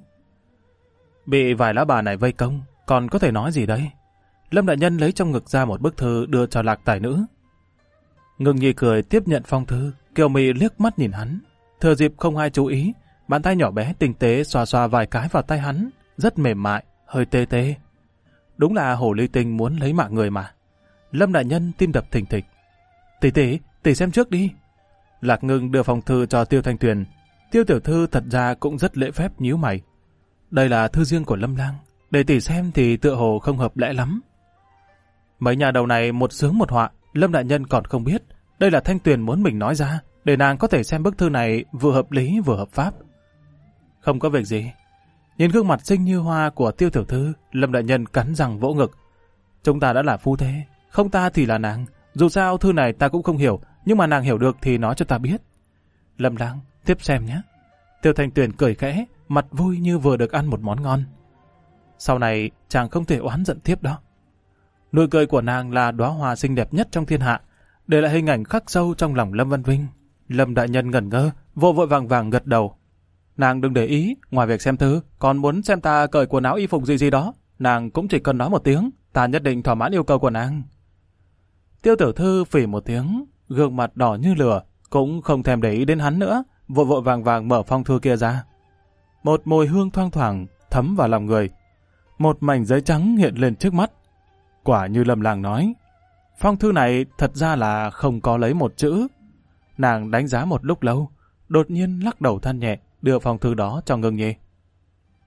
Bị vài lá bà này vây công, còn có thể nói gì đây? Lâm đại nhân lấy trong ngực ra một bức thư đưa cho Lạc tài nữ. Ngưng Nhi cười tiếp nhận phong thư, kiều mị liếc mắt nhìn hắn. Thừa dịp không ai chú ý, bàn tay nhỏ bé tinh tế xoa vài cái vào tay hắn, rất mềm mại, hơi tê tê. Đúng là hồ ly tinh muốn lấy mạng người mà. Lâm đại nhân tim đập thình thịch. Tỷ xem trước đi. Lạc Ngưng đưa phong thư cho Tiêu Thanh Tuyền. Tiêu tiểu thư thật ra cũng rất lễ phép nhíu mày. Đây là thư riêng của Lâm lang, để tỷ xem thì tựa hồ không hợp lẽ lắm. Mấy nhà đầu này một sướng một họa, Lâm đại nhân còn không biết. Đây là Thanh Tuyền muốn mình nói ra, để nàng có thể xem bức thư này vừa hợp lý vừa hợp pháp. Không có việc gì. Nhìn gương mặt xinh như hoa của Tiêu tiểu thư, Lâm đại nhân cắn răng vỗ ngực. Chúng ta đã là phu thê, không ta thì là nàng. Dù sao thư này ta cũng không hiểu, nhưng mà nàng hiểu được thì nói cho ta biết. Lâm lang, tiếp xem nhé. Tiêu Thanh Tuyền cười khẽ, mặt vui như vừa được ăn một món ngon. Sau này chàng không thể oán giận tiếp đó. Nụ cười của nàng là đóa hoa xinh đẹp nhất trong thiên hạ, để lại hình ảnh khắc sâu trong lòng Lâm Văn Vinh. Lâm đại nhân ngẩn ngơ, vội vàng gật đầu. Nàng đừng để ý, ngoài việc xem thư, còn muốn xem ta cởi quần áo y phục gì đó, nàng cũng chỉ cần nói một tiếng, ta nhất định thỏa mãn yêu cầu của nàng. Tiêu tiểu thư phỉ một tiếng, gương mặt đỏ như lửa, cũng không thèm để ý đến hắn nữa, vội vàng mở phong thư kia ra. Một mùi hương thoang thoảng thấm vào lòng người. Một mảnh giấy trắng hiện lên trước mắt. Quả như Lâm lang nói, phong thư này thật ra là không có lấy một chữ. Nàng đánh giá một lúc lâu, đột nhiên lắc đầu than nhẹ, đưa phong thư đó cho Ngưng Nhi.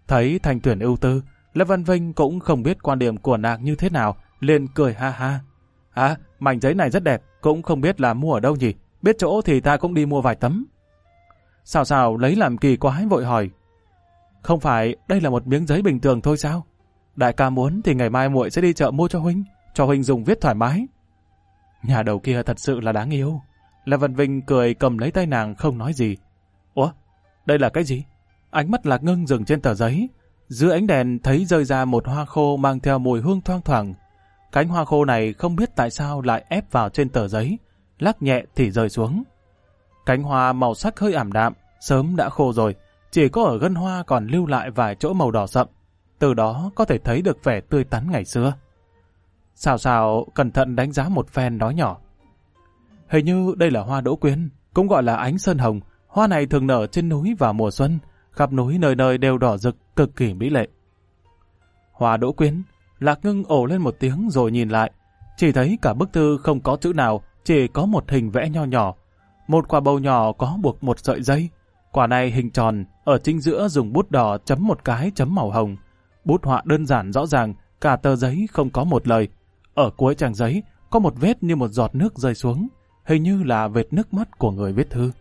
Thấy Thanh Tuyền ưu tư, Lâm Văn Vinh cũng không biết quan điểm của nàng như thế nào, liền cười ha ha. À, mảnh giấy này rất đẹp, cũng không biết là mua ở đâu nhỉ, biết chỗ thì ta cũng đi mua vài tấm. Sào Sào lấy làm kỳ quái vội hỏi. Không phải đây là một miếng giấy bình thường thôi sao? Đại ca muốn thì ngày mai muội sẽ đi chợ mua cho huynh dùng viết thoải mái. Nhà đầu kia thật sự là đáng yêu. Lâm Văn Vinh cười cầm lấy tay nàng không nói gì. Ủa, đây là cái gì? Ánh mắt Lạc Ngưng dừng trên tờ giấy. Dưới ánh đèn thấy rơi ra một hoa khô mang theo mùi hương thoang thoảng. Cánh hoa khô này không biết tại sao lại ép vào trên tờ giấy, lắc nhẹ thì rơi xuống. Cánh hoa màu sắc hơi ảm đạm, sớm đã khô rồi, chỉ có ở gân hoa còn lưu lại vài chỗ màu đỏ sậm, từ đó có thể thấy được vẻ tươi tắn ngày xưa. Sào Sào cẩn thận đánh giá một phen nói nhỏ. Hình như đây là hoa đỗ quyên, cũng gọi là ánh sơn hồng. Hoa này thường nở trên núi vào mùa xuân, khắp núi nơi nơi đều đỏ rực, cực kỳ mỹ lệ. Hoa đỗ quyên, Lạc Ngưng ồ lên một tiếng rồi nhìn lại, chỉ thấy cả bức thư không có chữ nào, chỉ có một hình vẽ nho nhỏ. Một quả bầu nhỏ có buộc một sợi dây. Quả này hình tròn, ở chính giữa dùng bút đỏ chấm một cái chấm màu hồng. Bút họa đơn giản rõ ràng, cả tờ giấy không có một lời. Ở cuối trang giấy có một vết như một giọt nước rơi xuống, hình như là vệt nước mắt của người viết thư.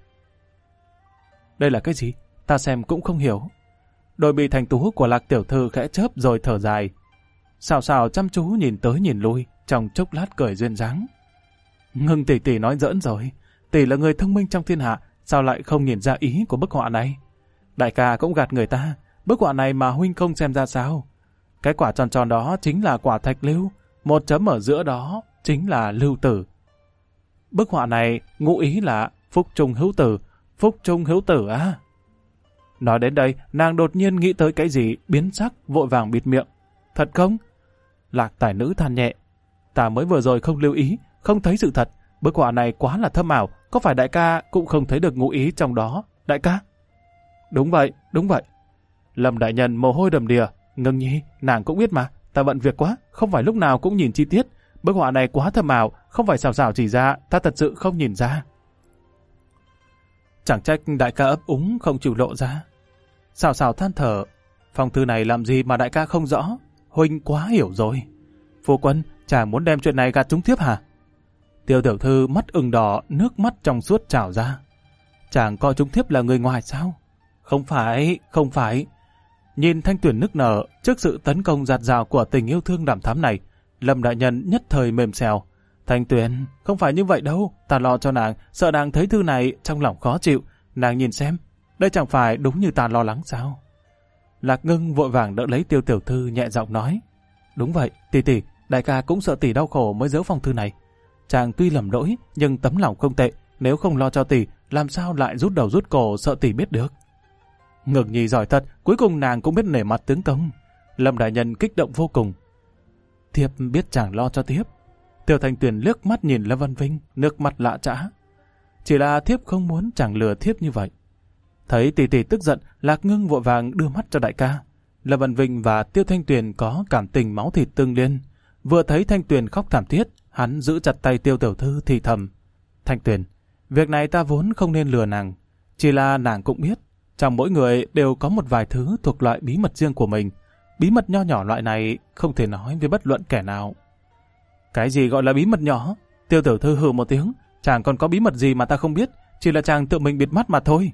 Đây là cái gì? Ta xem cũng không hiểu. Đôi mi thành tú của Lạc tiểu thư khẽ chớp rồi thở dài. Sào Sào chăm chú nhìn tới nhìn lui, trong chốc lát cười duyên dáng. Ngưng tỷ tỷ nói giỡn rồi, tỷ là người thông minh trong thiên hạ, sao lại không nhìn ra ý của bức họa này? Đại ca cũng gạt người ta, bức họa này mà huynh không xem ra sao? Cái quả tròn tròn đó chính là quả thạch lưu, một chấm ở giữa đó chính là lưu tử. Bức họa này ngụ ý là phúc trung hữu tử á. Nói đến đây, nàng đột nhiên nghĩ tới cái gì, biến sắc, vội vàng bịt miệng. Thật không? Lạc tài nữ than nhẹ. Ta mới vừa rồi không lưu ý, không thấy sự thật. Bức họa này quá là thâm ảo, có phải đại ca cũng không thấy được ngụ ý trong đó, đại ca? Đúng vậy. Lâm đại nhân mồ hôi đầm đìa. Ngưng nhi, nàng cũng biết mà, ta bận việc quá, không phải lúc nào cũng nhìn chi tiết. Bức họa này quá thâm ảo, không phải Sào Sào chỉ ra, ta thật sự không nhìn ra. Chẳng trách đại ca ấp úng không chịu lộ ra. Sào Sào than thở. Phong thư này làm gì mà đại ca không rõ? Huynh quá hiểu rồi. Phu quân, chàng muốn đem chuyện này gạt trúng thiếp hả? Tiêu tiểu thư mắt ửng đỏ, nước mắt trong suốt trào ra. Chàng coi trúng thiếp là người ngoài sao? Không phải. Nhìn Thanh Tuyền nức nở trước sự tấn công dạt dào của tình yêu thương đằm thắm này, Lâm đại nhân nhất thời mềm xèo. Thanh Tuyền, không phải như vậy đâu, ta lo cho nàng, sợ nàng thấy thư này trong lòng khó chịu. Nàng nhìn xem, đây chẳng phải đúng như ta lo lắng sao? Lạc Ngưng vội vàng đỡ lấy Tiêu tiểu thư nhẹ giọng nói. Đúng vậy, tỷ, đại ca cũng sợ tỷ đau khổ mới giấu phong thư này. Chàng tuy lầm lỗi, nhưng tấm lòng không tệ, nếu không lo cho tỷ, làm sao lại rút đầu rút cổ sợ tỷ biết được. Ngực nhi giỏi thật, cuối cùng nàng cũng biết nể mặt tướng công. Lâm đại nhân kích động vô cùng. Thiếp biết chàng lo cho thiếp. Tiêu Thanh Tuyền liếc mắt nhìn Lâm Văn Vinh, nước mắt lạ trã. Chỉ là thiếp không muốn chàng lừa thiếp như vậy. Thấy tỷ tức giận, Lạc Ngưng vội vàng đưa mắt cho đại ca. Lâm Văn Vinh và Tiêu Thanh Tuyền có cảm tình máu thịt tương liên. Vừa thấy Thanh Tuyền khóc thảm thiết, hắn giữ chặt tay Tiêu tiểu thư thì thầm. Thanh Tuyền, việc này ta vốn không nên lừa nàng. Chỉ là nàng cũng biết, trong mỗi người đều có một vài thứ thuộc loại bí mật riêng của mình. Bí mật nho nhỏ loại này không thể nói với bất luận kẻ nào. Cái gì gọi là bí mật nhỏ? Tiêu tiểu thư hừ một tiếng. Chàng còn có bí mật gì mà ta không biết? Chỉ là chàng tự mình bịt mắt mà thôi.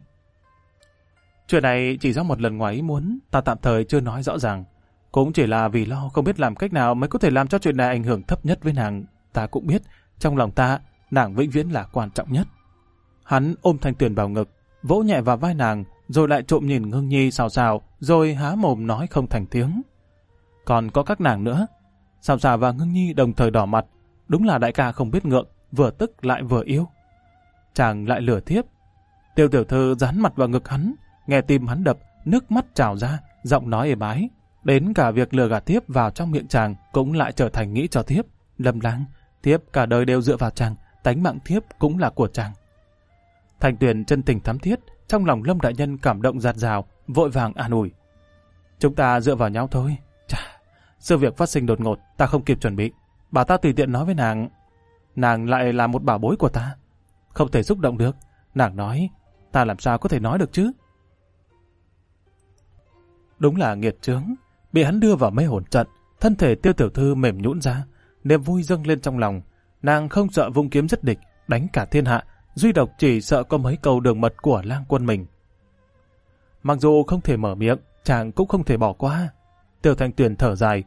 Chuyện này chỉ do một lần ngoài ý muốn, ta tạm thời chưa nói rõ ràng. Cũng chỉ là vì lo không biết làm cách nào mới có thể làm cho chuyện này ảnh hưởng thấp nhất với nàng. Ta cũng biết, trong lòng ta, nàng vĩnh viễn là quan trọng nhất. Hắn ôm Thanh Tuyền vào ngực, vỗ nhẹ vào vai nàng, rồi lại trộm nhìn Ngưng nhi Sào Sào, rồi há mồm nói không thành tiếng. Còn có các nàng nữa. Sào Sào và Ngưng nhi đồng thời đỏ mặt. Đúng là đại ca không biết ngượng, vừa tức lại vừa yêu. Chàng lại lừa thiếp. Tiêu tiểu thư dán mặt vào ngực hắn, nghe tim hắn đập, nước mắt trào ra, giọng nói êm ái. Đến cả việc lừa gạt thiếp vào trong miệng chàng cũng lại trở thành nghĩ cho thiếp. Lâm lang, thiếp cả đời đều dựa vào chàng, tánh mạng thiếp cũng là của chàng. Thanh Tuyền chân tình thắm thiết, trong lòng Lâm đại nhân cảm động dạt dào, vội vàng an ủi. Chúng ta dựa vào nhau thôi. Chà, sự việc phát sinh đột ngột, ta không kịp chuẩn bị. Bà ta tùy tiện nói với nàng lại là một bảo bối của ta. Không thể xúc động được. Nàng nói, ta làm sao có thể nói được chứ? Đúng là nghiệt chướng. Bị hắn đưa vào mê hồn trận, thân thể Tiêu tiểu thư mềm nhũn ra, niềm vui dâng lên trong lòng. Nàng không sợ vung kiếm giết địch, đánh cả thiên hạ, duy độc chỉ sợ có mấy câu đường mật của lang quân mình. Mặc dù không thể mở miệng, chàng cũng không thể bỏ qua. Tiêu Thanh Tuyền thở dài.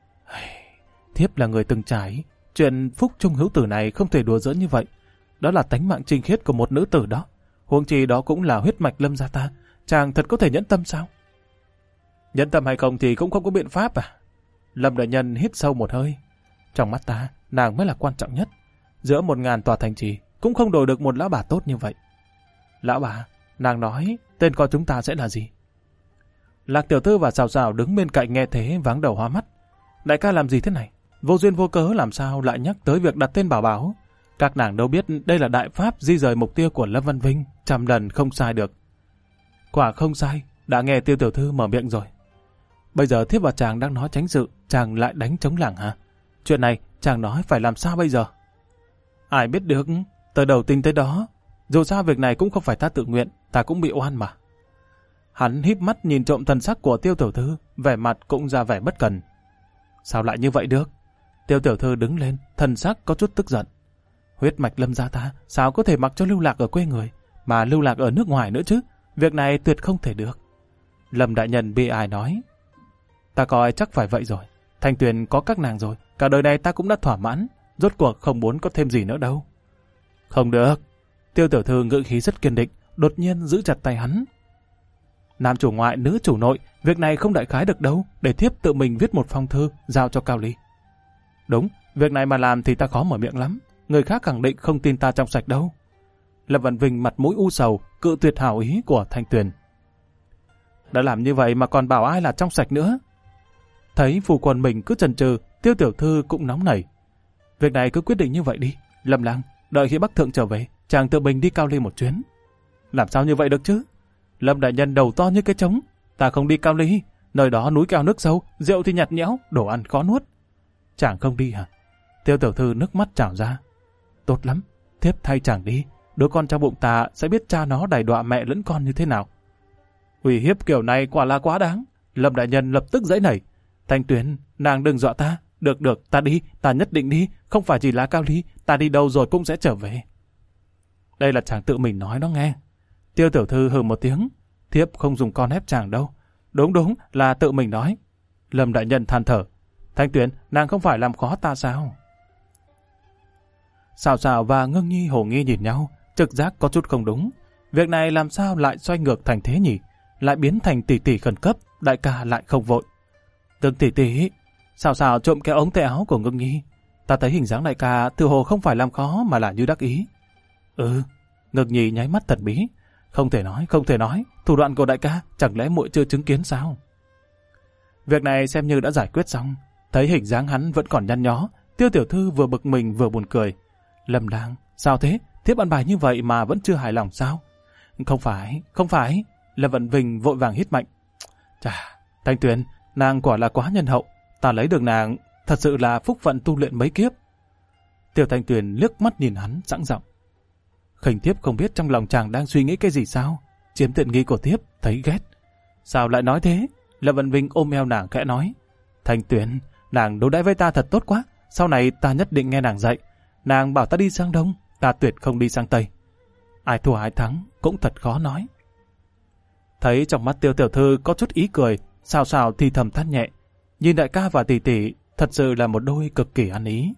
Thiếp là người từng trải, chuyện phúc trung hữu tử này không thể đùa giỡn như vậy. Đó là tánh mạng trinh khiết của một nữ tử đó. Huống chi đó cũng là huyết mạch Lâm gia ta. Chàng thật có thể nhẫn tâm sao? Nhẫn tâm hay không thì cũng không có biện pháp à? Lâm đại nhân hít sâu một hơi. Trong mắt ta, nàng mới là quan trọng nhất. Giữa 1000 tòa thành trì cũng không đổi được một lão bà tốt như vậy. Lão bà, nàng nói tên con chúng ta sẽ là gì? Lạc tiểu thư và Sào Sào đứng bên cạnh nghe thế váng đầu hoa mắt. Đại ca làm gì thế này? Vô duyên vô cớ làm sao lại nhắc tới việc đặt tên Bảo Bảo? Các nàng đâu biết đây là đại pháp di rời mục tiêu của Lâm Văn Vinh, 100 lần không sai được. Quả không sai, đã nghe Tiêu tiểu thư mở miệng rồi. Bây giờ thiếp và chàng đang nói tránh sự, chàng lại đánh trống lảng hả? Chuyện này chàng nói phải làm sao bây giờ? Ai biết được, từ đầu tính tới đó. Dù sao việc này cũng không phải ta tự nguyện, ta cũng bị oan mà. Hắn híp mắt nhìn trộm thần sắc của Tiêu tiểu thư, vẻ mặt cũng ra vẻ bất cần. Sao lại như vậy được? Tiêu tiểu thư đứng lên, thần sắc có chút tức giận. Huyết mạch Lâm gia ta sao có thể mặc cho lưu lạc ở quê người, mà lưu lạc ở nước ngoài nữa chứ? Việc này tuyệt không thể được. Lâm đại nhân bi ai nói. Ta coi chắc phải vậy rồi. Thanh Tuyền có các nàng rồi, cả đời này ta cũng đã thỏa mãn, rốt cuộc không muốn có thêm gì nữa đâu. Không được. Tiêu tiểu thư ngữ khí rất kiên định, đột nhiên giữ chặt tay hắn. Nam chủ ngoại, nữ chủ nội, việc này không đại khái được đâu, để thiếp tự mình viết một phong thư, giao cho Cao Ly. Đúng, việc này mà làm thì ta khó mở miệng lắm, người khác khẳng định không tin ta trong sạch đâu. Lâm Văn Vinh mặt mũi u sầu, cự tuyệt hảo ý của Thanh Tuyền. Đã làm như vậy mà còn bảo ai là trong sạch nữa? Thấy phu quân mình cứ chần chừ, Tiêu tiểu thư cũng nóng nảy. Việc này cứ quyết định như vậy đi, Lâm lang, đợi khi Bắc Thượng trở về, chàng tự mình đi Cao Ly một chuyến. Làm sao như vậy được chứ? Lâm đại nhân đầu to như cái trống, ta không đi Cao Ly, nơi đó núi cao nước sâu, rượu thì nhạt nhẽo, đồ ăn khó nuốt. Chàng không đi hả? Tiêu tiểu thư nước mắt trào ra. Tốt lắm, thiếp thay chàng đi, đứa con trong bụng ta sẽ biết cha nó đày đọa mẹ lẫn con như thế nào. Uy hiếp kiểu này quả là quá đáng. Lâm đại nhân lập tức giãy nảy. Thanh Tuyền, nàng đừng dọa ta. Được, ta đi, ta nhất định đi, không phải chỉ là Cao Ly, ta đi đâu rồi cũng sẽ trở về. Đây là chàng tự mình nói đó nghe. Tiêu tiểu thư hừ một tiếng, thiếp không dùng con ép chàng đâu. Đúng, là tự mình nói. Lâm đại nhân than thở. Thanh Tuyền, nàng không phải làm khó ta sao? Sào Sào và Ngưng Nhi hồ nghi nhìn nhau, trực giác có chút không đúng. Việc này làm sao lại xoay ngược thành thế nhỉ? Lại biến thành tỷ tỷ khẩn cấp, đại ca lại không vội. Từng tỷ tỷ, Sào Sào trộm kéo ống tay áo của Ngưng Nhi. Ta thấy hình dáng đại ca tự hồ không phải làm khó mà là như đắc ý. Ngưng Nhi nháy mắt thần bí. Không thể nói, thủ đoạn của đại ca chẳng lẽ muội chưa chứng kiến sao? Việc này xem như đã giải quyết xong. Thấy hình dáng hắn vẫn còn nhăn nhó, Tiêu tiểu thư vừa bực mình vừa buồn cười. Lâm lang, sao thế? Thiếp ăn bài như vậy mà vẫn chưa hài lòng sao? Không phải. Lâm Vận Vinh vội vàng hít mạnh. Chà, Thanh Tuyền, nàng quả là quá nhân hậu. Ta lấy được nàng, thật sự là phúc phận tu luyện mấy kiếp. Tiêu Thanh Tuyền liếc mắt nhìn hắn sẵn giọng. Khỉnh thiếp không biết trong lòng chàng đang suy nghĩ cái gì sao? Chiếm tiện nghi của thiếp, thấy ghét. Sao lại nói thế? Lâm Vận Vinh ôm eo nàng khẽ nói. Thanh Tuyền, nàng đối đãi với ta thật tốt quá. Sau này ta nhất định nghe nàng dạy. Nàng bảo ta đi sang Đông, ta tuyệt không đi sang Tây. Ai thua ai thắng cũng thật khó nói. Thấy trong mắt Tiêu tiểu thư có chút ý cười, Sào Sào thì thầm than nhẹ. Nhìn đại ca và tỷ tỷ thật sự là một đôi cực kỳ ăn ý.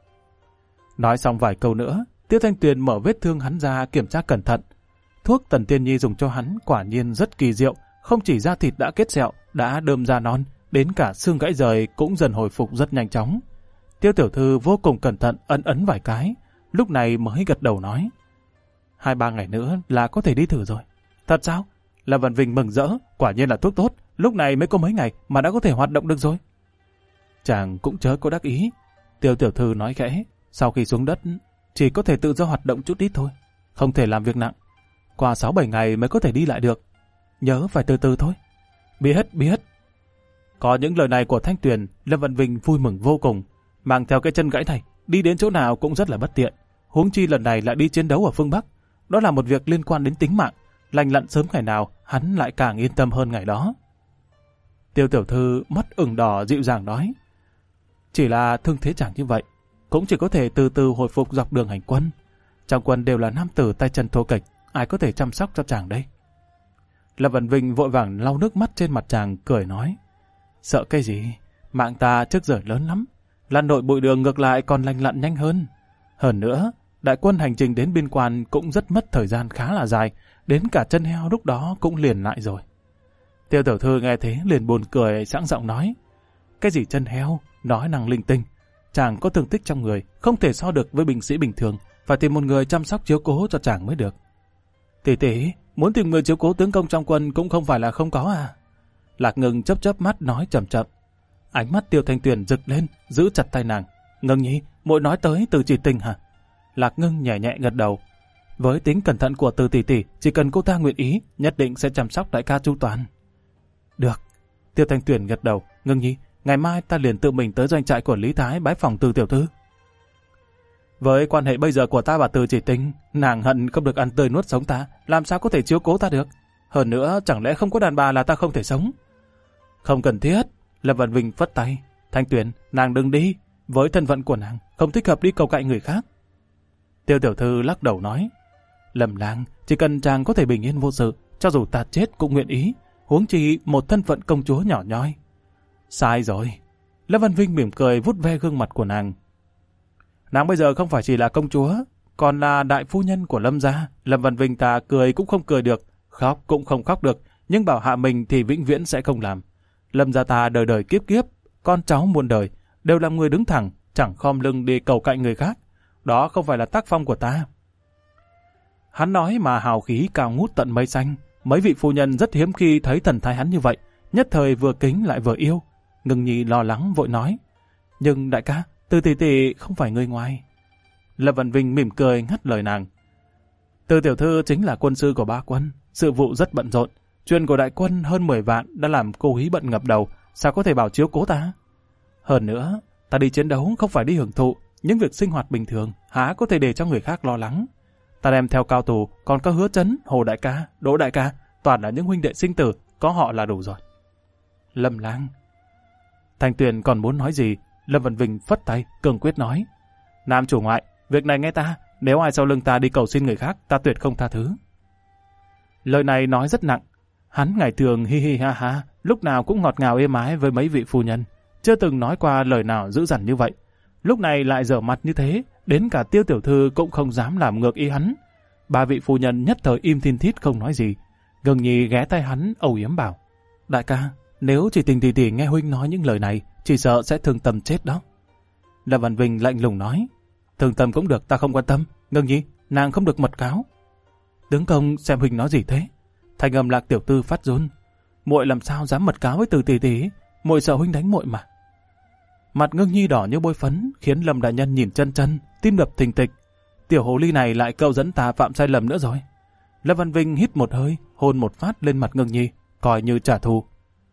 Nói xong vài câu nữa, Tiêu Thanh Tuyền mở vết thương hắn ra kiểm tra cẩn thận. Thuốc Tần Tiên Nhi dùng cho hắn quả nhiên rất kỳ diệu, không chỉ da thịt đã kết sẹo, đã đơm da non, đến cả xương gãy rời cũng dần hồi phục rất nhanh chóng. Tiêu tiểu thư vô cùng cẩn thận ấn vài cái, lúc này mới gật đầu nói. 2-3 ngày nữa là có thể đi thử rồi. Thật sao? Lâm Văn Vinh mừng rỡ, quả nhiên là thuốc tốt, lúc này mới có mấy ngày mà đã có thể hoạt động được rồi. Chàng cũng chớ có đắc ý. Tiêu tiểu thư nói khẽ, sau khi xuống đất chỉ có thể tự do hoạt động chút ít thôi, không thể làm việc nặng. Qua 6-7 ngày mới có thể đi lại được. Nhớ phải từ từ thôi. Biết. Có những lời này của Thanh Tuyền, Lâm Văn Vinh vui mừng vô cùng. Mang theo cái chân gãy này, đi đến chỗ nào cũng rất là bất tiện. Huống chi lần này lại đi chiến đấu ở phương Bắc. Đó là một việc liên quan đến tính mạng. Lành lặn sớm ngày nào, hắn lại càng yên tâm hơn ngày đó. Tiêu tiểu thư mắt ửng đỏ dịu dàng nói. Chỉ là thương thế chàng như vậy, cũng chỉ có thể từ từ hồi phục dọc đường hành quân. Trong quân đều là nam tử tay chân thô kệch, ai có thể chăm sóc cho chàng đây? Lâm Vân Vinh vội vàng lau nước mắt trên mặt chàng, cười nói. Sợ cái gì? Mạng ta trước giờ lớn lắm. Lặn nội bụi đường ngược lại còn lành lặn nhanh hơn. Hơn nữa, đại quân hành trình đến biên quan cũng rất mất thời gian khá là dài, đến cả chân heo lúc đó cũng liền lại rồi. Tiêu tiểu thư nghe thế liền buồn cười sẵn giọng nói. Cái gì chân heo? Nói năng linh tinh. Chàng có thương tích trong người, không thể so được với binh sĩ bình thường, phải tìm một người chăm sóc chiếu cố cho chàng mới được. Tỷ tỷ, muốn tìm người chiếu cố tướng công trong quân cũng không phải là không có à? Lạc Ngưng chớp chớp mắt nói chậm chậm. Ánh mắt Tiêu Thanh Tuyền rực lên, giữ chặt tay nàng. Ngưng nhi, muội nói tới Từ Chỉ Tình hả? Lạc Ngưng nhẹ nhẹ gật đầu. Với tính cẩn thận của Từ tỷ tỷ, chỉ cần cô ta nguyện ý, nhất định sẽ chăm sóc đại ca chu toàn. Được. Tiêu Thanh Tuyền gật đầu. Ngưng nhi, ngày mai ta liền tự mình tới doanh trại của Lý Thái bái phòng Từ tiểu thư. Với quan hệ bây giờ của ta và Từ Chỉ Tình, nàng hận không được ăn tươi nuốt sống ta, làm sao có thể chiếu cố ta được? Hơn nữa, chẳng lẽ không có đàn bà là ta không thể sống? Không cần thiết. Lâm Vân Vinh phất tay. Thanh Tuyền, nàng đừng đi. Với thân phận của nàng, không thích hợp đi cầu cạnh người khác. Tiêu tiểu thư lắc đầu nói. Lâm lang, chỉ cần chàng có thể bình yên vô sự, cho dù ta chết cũng nguyện ý. Huống chi một thân phận công chúa nhỏ nhoi. Sai rồi. Lâm Vân Vinh mỉm cười vuốt ve gương mặt của nàng. Nàng bây giờ không phải chỉ là công chúa, còn là đại phu nhân của Lâm gia. Lâm Vân Vinh ta cười cũng không cười được, khóc cũng không khóc được, nhưng bảo hạ mình thì vĩnh viễn sẽ không làm. Lâm gia ta đời đời kiếp kiếp, con cháu muôn đời, đều là người đứng thẳng, chẳng khom lưng đi cầu cạnh người khác. Đó không phải là tác phong của ta. Hắn nói mà hào khí cao ngút tận mây xanh. Mấy vị phu nhân rất hiếm khi thấy thần thái hắn như vậy, nhất thời vừa kính lại vừa yêu. Ngưng nhi lo lắng vội nói. Nhưng đại ca, Từ tỷ tỷ không phải người ngoài. Lâm Vân Vinh mỉm cười ngắt lời nàng. Từ tiểu thư chính là quân sư của ba quân, sự vụ rất bận rộn. Chuyện của đại quân hơn 10 vạn đã làm cô ý bận ngập đầu, sao có thể bảo chiếu cố ta? Hơn nữa, ta đi chiến đấu không phải đi hưởng thụ, những việc sinh hoạt bình thường há có thể để cho người khác lo lắng. Ta đem theo cao thủ, còn có Hứa Chấn, Hồ đại ca, Đỗ đại ca, toàn là những huynh đệ sinh tử, có họ là đủ rồi. Lâm lang. Thanh Tuyền còn muốn nói gì, Lâm Vân Vinh phất tay, cường quyết nói. Nam chủ ngoại, việc này nghe ta, nếu ai sau lưng ta đi cầu xin người khác, ta tuyệt không tha thứ. Lời này nói rất nặng. Hắn ngày thường hi hi ha ha, lúc nào cũng ngọt ngào êm ái với mấy vị phu nhân, chưa từng nói qua lời nào dữ dằn như vậy. Lúc này lại dở mặt như thế, đến cả Tiêu tiểu thư cũng không dám làm ngược ý hắn. Ba vị phu nhân nhất thời im thin thít không nói gì. Ngưng nhi ghé tay hắn âu yếm bảo. Đại ca, nếu Chỉ Tình tỷ tỷ nghe huynh nói những lời này, chỉ sợ sẽ thương tâm chết đó. Lâm Văn Vinh lạnh lùng nói. Thương tâm cũng được, ta không quan tâm. Ngưng nhi, nàng không được mật cáo. Tướng công xem huynh nói gì thế? Thanh âm Lạc tiểu tư phát run. Muội làm sao dám mật cáo với Từ tỷ tỷ? Muội sợ huynh đánh muội mà. Mặt Ngưng nhi đỏ như bôi phấn, khiến Lâm đại nhân nhìn chân chân, tim đập thình thịch. Tiểu hồ ly này lại câu dẫn ta phạm sai lầm nữa rồi. Lâm Văn Vinh hít một hơi, hôn một phát lên mặt Ngưng nhi, coi như trả thù.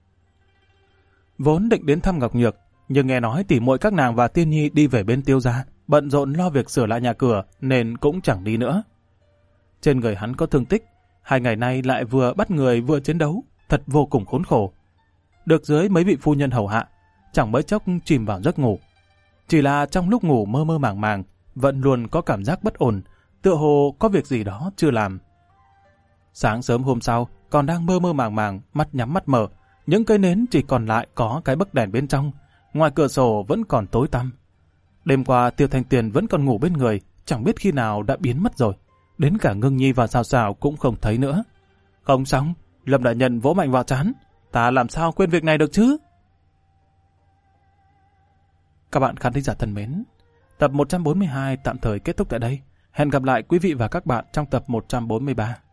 Vốn định đến thăm Ngọc Nhược, nhưng nghe nói tỉ muội các nàng và Tiên Nhi đi về bên Tiêu gia, bận rộn lo việc sửa lại nhà cửa nên cũng chẳng đi nữa. Trên người hắn có thương tích, 2 ngày nay lại vừa bắt người vừa chiến đấu, thật vô cùng khốn khổ. Được dưới mấy vị phu nhân hầu hạ, chẳng mấy chốc chìm vào giấc ngủ. Chỉ là trong lúc ngủ mơ mơ màng màng, vẫn luôn có cảm giác bất ổn, tựa hồ có việc gì đó chưa làm. Sáng sớm hôm sau, còn đang mơ mơ màng màng, mắt nhắm mắt mở, những cây nến chỉ còn lại có cái bấc đèn bên trong, ngoài cửa sổ vẫn còn tối tăm. Đêm qua Tiêu Thanh Tuyền vẫn còn ngủ bên người, chẳng biết khi nào đã biến mất rồi. Đến cả Ngưng nhi và Sào Sào cũng không thấy nữa. Không xong, Lâm đại nhân vỗ mạnh vào trán. Ta làm sao quên việc này được chứ? Các bạn khán thính giả thân mến, tập 142 tạm thời kết thúc tại đây. Hẹn gặp lại quý vị và các bạn trong tập 143.